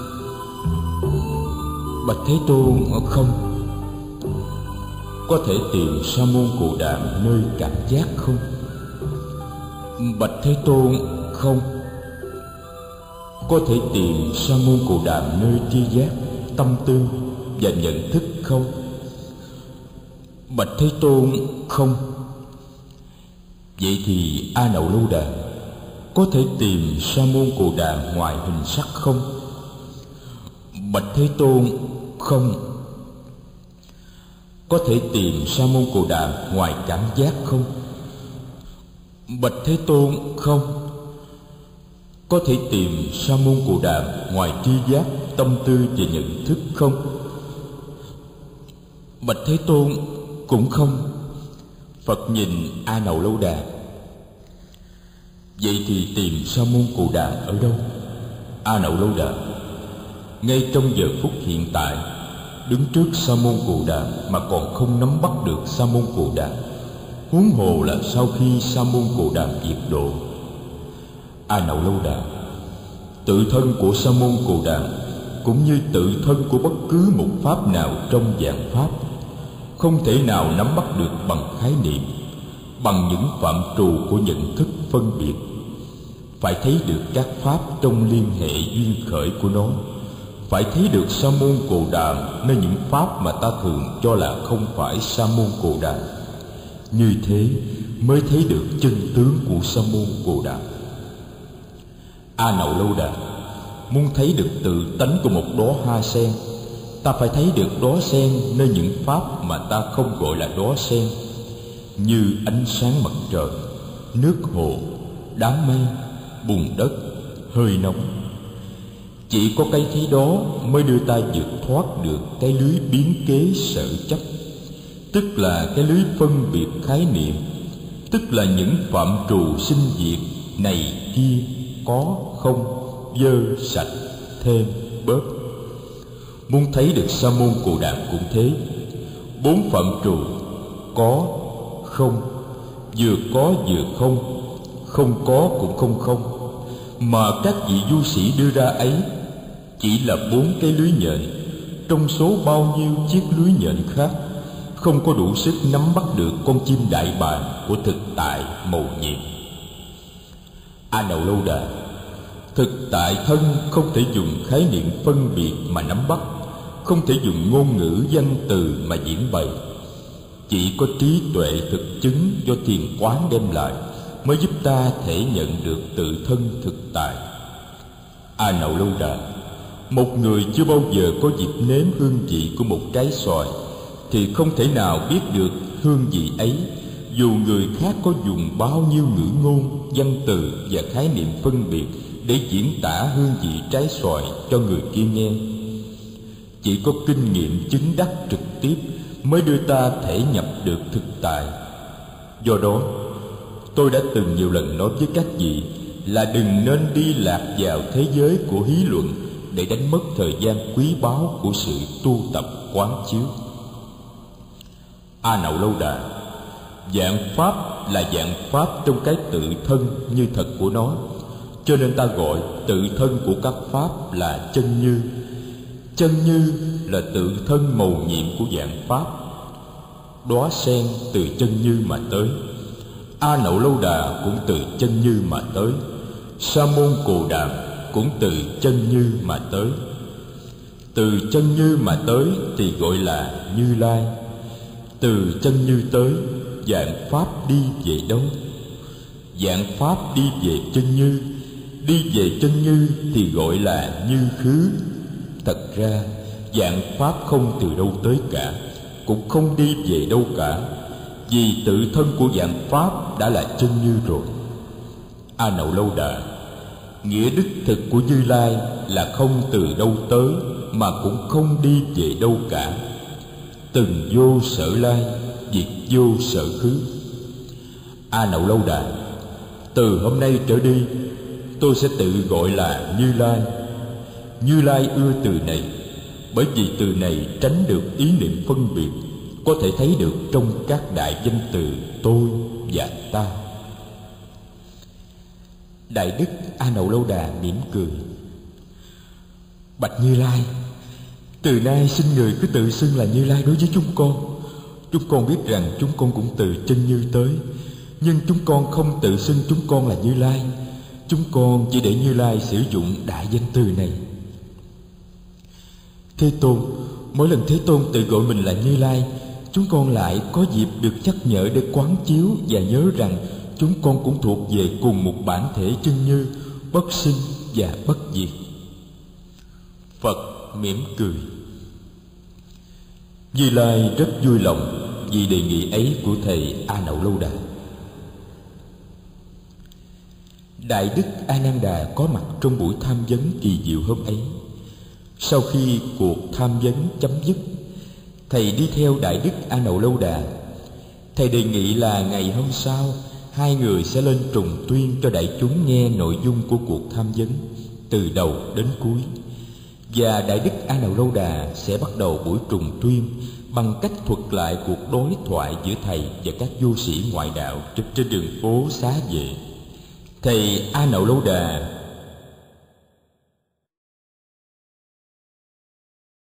Bạch Thế Tôn, không. Có thể tìm Sa môn Cồ Đàm nơi cảm giác không? Bạch Thế Tôn, không. Có thể tìm Sa môn Cồ Đàm nơi tri giác, tâm tư và nhận thức không? Bạch Thế Tôn, không. Vậy thì A Nậu Lâu Đà, có thể tìm Sa môn Cồ Đàm ngoài hình sắc không? Bạch Thế Tôn, không. Có thể tìm Sa môn Cồ Đàm ngoài cảm giác không? Bạch Thế Tôn, không. Có thể tìm Sa môn Cồ Đàm ngoài tri giác, tâm tư và nhận thức không? Bạch Thế Tôn, cũng không. Phật nhìn A Nậu Lâu Đà: Vậy thì tìm Sa môn Cồ Đàm ở đâu? A Nậu Lâu Đà, ngay trong giờ phút hiện tại, đứng trước Sa môn Cồ Đàm mà còn không nắm bắt được Sa môn Cồ Đàm, huống hồ là sau khi Sa môn Cồ Đàm diệt độ. A Nậu Lâu Đà, tự thân của Sa môn Cồ Đàm cũng như tự thân của bất cứ một pháp nào trong vạn pháp, không thể nào nắm bắt được bằng khái niệm, bằng những phạm trù của nhận thức phân biệt. Phải thấy được các pháp trong liên hệ duyên khởi của nó, phải thấy được Sa môn Cồ Đàm nơi những pháp mà ta thường cho là không phải Sa môn Cồ Đàm. Như thế mới thấy được chân tướng của Sa môn Cồ Đàm. A Nậu Lâu Đà, muốn thấy được tự tánh của một đóa hoa sen, ta phải thấy được đóa sen nơi những pháp mà ta không gọi là đóa sen, như ánh sáng mặt trời, nước hồ, đám mây, bùn đất, hơi nóng. Chỉ có cái thấy đó mới đưa ta vượt thoát được cái lưới biến kế sở chấp, tức là cái lưới phân biệt khái niệm, tức là những phạm trù sinh diệt này kia, có không, dơ sạch, thêm bớt. Muốn thấy được Sa môn Cồ Đàm cũng thế. 4 phạm trù có, không, vừa có vừa không, không có cũng không không, mà các vị du sĩ đưa ra ấy chỉ là 4 cái lưới nhện trong số bao nhiêu chiếc lưới nhện khác, không có đủ sức nắm bắt được con chim đại bàng của thực tại mầu nhiệm. A Nậu Lâu Đà, thực tại thân không thể dùng khái niệm phân biệt mà nắm bắt, không thể dùng ngôn ngữ danh từ mà diễn bày. Chỉ có trí tuệ thực chứng do thiền quán đem lại mới giúp ta thể nhận được tự thân thực tại. A Nậu Lâu Đà, một người chưa bao giờ có dịp nếm hương vị của một trái xoài thì không thể nào biết được hương vị ấy, dù người khác có dùng bao nhiêu ngữ ngôn, văn từ và khái niệm phân biệt để diễn tả hương vị trái xoài cho người kia nghe. Chỉ có kinh nghiệm chứng đắc trực tiếp mới đưa ta thể nhập được thực tại. Do đó, tôi đã từng nhiều lần nói với các vị là đừng nên đi lạc vào thế giới của hí luận để đánh mất thời gian quý báu của sự tu tập quán chiếu. A Nậu Lâu Đà, vạn pháp là vạn pháp trong cái tự thân như thật của nó, cho nên ta gọi tự thân của các pháp là chân như. Chân như là tự thân mầu nhiệm của vạn pháp. Đóa sen từ chân như mà tới, A Nậu Lâu Đà cũng từ chân như mà tới, Sa môn Cồ Đàm cũng từ chân như mà tới. Từ chân như mà tới thì gọi là Như Lai. Từ chân như tới, vạn pháp đi về đâu? Vạn pháp đi về chân như. Đi về chân như thì gọi là như khứ. Thật ra vạn pháp không từ đâu tới cả, cũng không đi về đâu cả, vì tự thân của vạn pháp đã là chân như rồi. A Nậu Lâu Đà, nghĩa đích thực của Như Lai là không từ đâu tới mà cũng không đi về đâu cả. Từng vô sở lai, diệt vô sở khứ. A Nậu Lâu Đà, từ hôm nay trở đi, tôi sẽ tự gọi là Như Lai. Như Lai ưa từ này, bởi vì từ này tránh được ý niệm phân biệt, có thể thấy được trong các đại danh từ tôi và ta. Đại đức A Nậu Lâu Đà mỉm cười: Bạch Như Lai, từ nay xin người cứ tự xưng là Như Lai đối với chúng con. Chúng con biết rằng chúng con cũng từ chân như tới, nhưng chúng con không tự xưng chúng con là Như Lai. Chúng con chỉ để Như Lai sử dụng đại danh từ này. Thế Tôn, mỗi lần Thế Tôn tự gọi mình là Như Lai, chúng con lại có dịp được nhắc nhở để quán chiếu và nhớ rằng chúng con cũng thuộc về cùng một bản thể chân như, bất sinh và bất diệt. Phật mỉm cười: Như Lai rất vui lòng vì đề nghị ấy của thầy A Nậu Lâu Đà. Đại đức A Nan Đà có mặt trong buổi tham vấn kỳ diệu hôm ấy. Sau khi cuộc tham vấn chấm dứt, thầy đi theo Đại đức A Nậu Lâu Đà. Thầy đề nghị là ngày hôm sau hai người sẽ lên trùng tuyên cho đại chúng nghe nội dung của cuộc tham vấn từ đầu đến cuối, và Đại đức A Nậu Lâu Đà sẽ bắt đầu buổi trùng tuyên bằng cách thuật lại cuộc đối thoại giữa thầy và các vô sĩ ngoại đạo trên đường phố Xá Vệ. Thầy A Nậu Lâu Đà